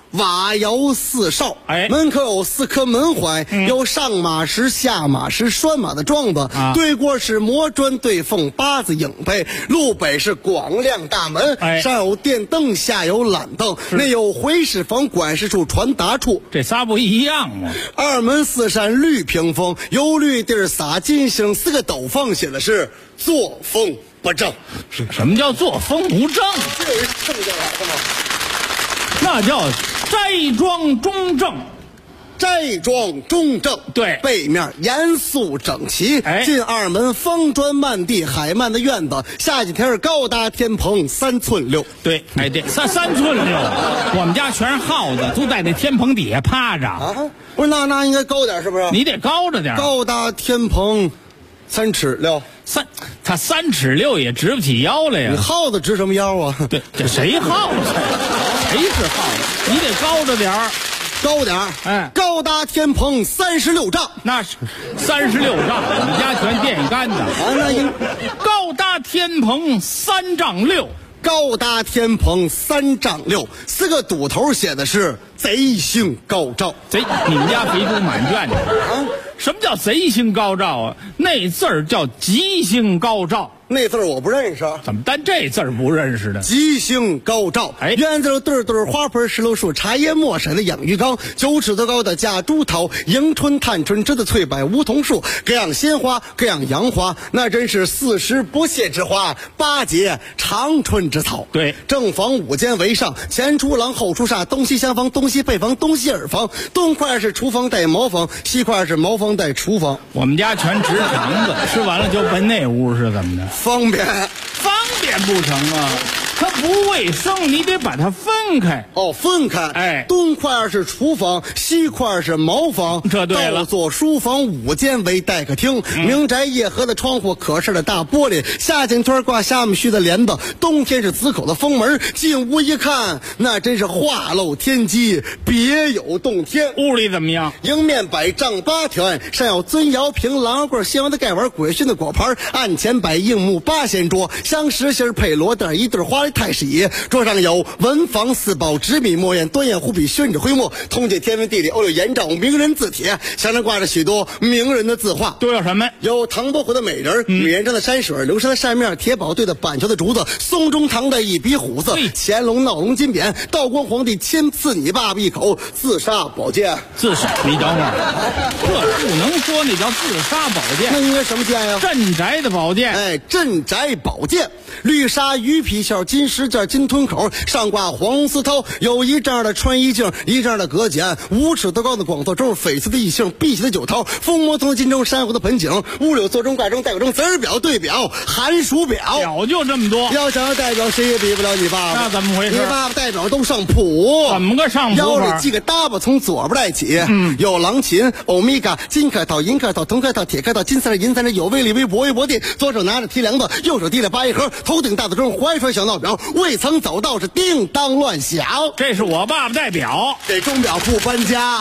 瓦窑四少，门口有4颗门槐，有上马石、下马石、拴马的桩子，对过是磨砖对缝八字影背，路北是广亮大门，上有电灯，下有懒凳，内有回事房、管事处、传达处。 这仨不一样吗 ？2门4扇绿屏风，有绿地撒金星，4个斗方写的是作风不正。 什么叫作风不正？ 这是正叫啥吗？ 那叫斋庄中正。 斋庄中正， 对， 背面严肃整齐。进2门方砖漫地，海漫的院子，下几天高搭天棚3寸6。 对，对，3寸6。我们家全是耗子，都在那天棚底下趴着。 啊，不是，那应该高点是不是？ 你得高着点。 高搭天棚3尺6。 他3尺6也直不起腰来呀。 你耗子直什么腰啊？ 对，这谁耗子？谁是耗子？你得高着点儿。 高点儿，高搭天棚36丈， 那是36丈，我们家全电杆子那高搭天棚3丈6， 高搭天棚3丈6，4个堵头写的是贼星高照。 你们家肥猪满圈啊？什么叫贼星高照啊？那字儿叫吉星高照。 那字我不认识， 怎么单这字不认识的？ 吉星高照，院子对对花盆石榴树，茶叶墨色的养鱼缸，9尺多高的夹竹桃，迎春探春枝的翠柏梧桐树，各样鲜花，各样洋花，那真是40不谢之花，8节长春之草。 对， 正房5间为上，前出廊后出煞，东西厢房，东西背房，东西耳房，东块是厨房带茅房，西块是茅房带厨房。 我们家全直肠子，吃完了就奔那屋是怎么的？ 方便不成啊，它不卫生，你得把它分开。 分开。东块是厨房，西块是茅房。 这对了。 倒座书房5间为待客厅，明宅夜合的窗户，可视的大玻璃，下井墩挂虾米须的帘子，冬天是紫口的封门。进屋一看，那真是画露天机，别有洞天。 屋里怎么样？ 迎面摆丈8条，上有尊窑瓶、狼牙棍、西洋的盖碗、鬼熏的果盘，案前摆硬木8仙桌，镶石心配罗带1对花梨太师椅，桌上有文房4宝、纸笔墨砚、端砚壶笔、宣纸徽墨，通解天文地理，欧有颜照、名人字帖，墙上挂着许多名人的字画。 都有什么？ 有唐伯虎的美人，米延章的山水，刘山的扇面，铁宝队的板桥的竹子，宋中堂的一笔虎子，乾隆闹龙金匾，道光皇帝亲赐你爸爸一口自杀宝剑。 自杀？你等会儿，这不能说那叫自杀宝剑， 那应该什么剑呀？ 镇宅的宝剑。 镇宅宝剑，绿纱鱼皮鞘，金石件，金吞口，上挂黄丝绦，有一丈的穿衣镜，一丈的隔剪，5尺多高的广座钟，翡翠的异杏，碧玺的酒桃，风魔从的金钟，珊瑚的盆景，乌柳座钟，挂钟，带挂钟，子儿表对表，寒暑表， 表就这么多。 要想要代表，谁也比不了你爸爸。 那怎么回事？ 你爸爸代表都上谱。 怎么个上谱法？ 腰里系个搭把，从左边带起。有狼琴、欧米伽、金客套、银客套、铜客套、铁客套、金三银三有威力为博一博地，左手拿着提梁子，右手提了8一盒，头顶大的钟，怀揣小闹表，未曾走道是叮当乱响。 这是我爸爸代表， 这钟表不搬家。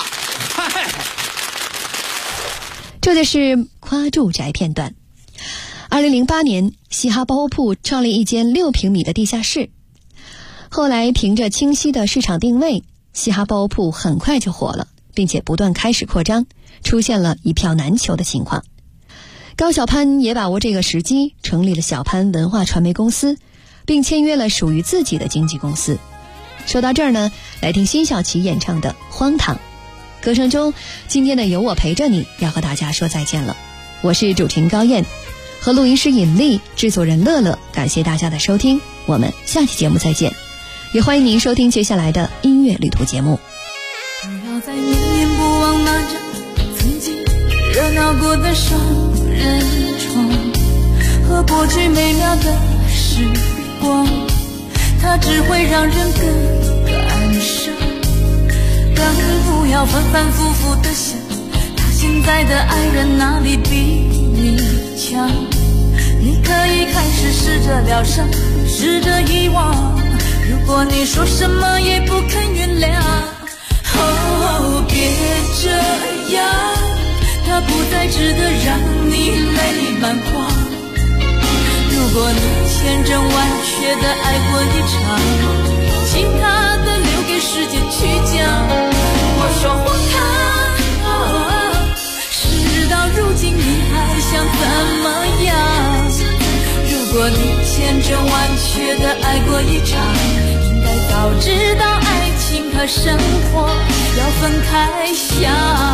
这就是夸住宅片段。2008年，嘻哈包铺创立一间6平米的地下室，后来凭着清晰的市场定位，嘻哈包铺很快就火了，并且不断开始扩张，出现了一票难求的情况。高晓攀也把握这个时机，成立了小攀文化传媒公司，并签约了属于自己的经纪公司。说到这儿呢，来听辛晓琪演唱的《荒唐》。歌声中，今天的有我陪着你要和大家说再见了。我是主持人高燕，和录音师尹丽，制作人乐乐，感谢大家的收听，我们下期节目再见。也欢迎您收听接下来的音乐旅途节目。 不要再念念不忘那张曾经热闹过的双人床，和过去美妙的时光，它只会让人更感伤。更不要反反复复的想，他现在的爱人哪里比你强？你可以开始试着疗伤，试着遗忘。如果你说什么也不肯原谅，哦，别这样，他不再值得让你泪满眶。如果你千真万确的爱过一场，其他的留给时间去讲。我说荒唐，事到如今你还想怎么样？如果你千真万确的爱过一场，应该早知道爱情和生活要分开想。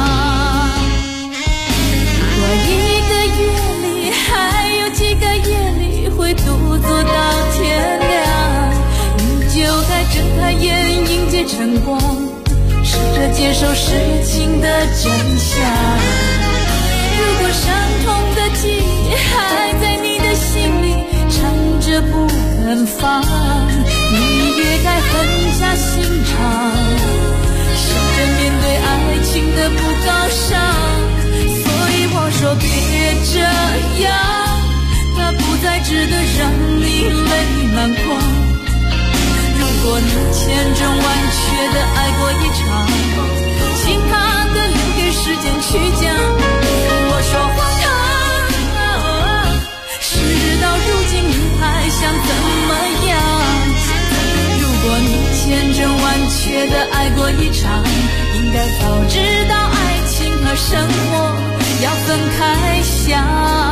如果一个月里还有几个夜里会独坐到天亮，你就该睁开眼迎接晨光，试着接受事情的真相。如果伤痛的记忆还在你的心里缠着不肯放，你也该狠下心肠，试着面对爱情的不高尚。所以我说别这样，它不再值得让你泪满眶。如果你千真万确的爱过一场，请他的留给时间去讲。我说荒唐，事到如今你还想怎么样？如果你千真万确的爱过一场，应该早知道爱情和生活要分开想。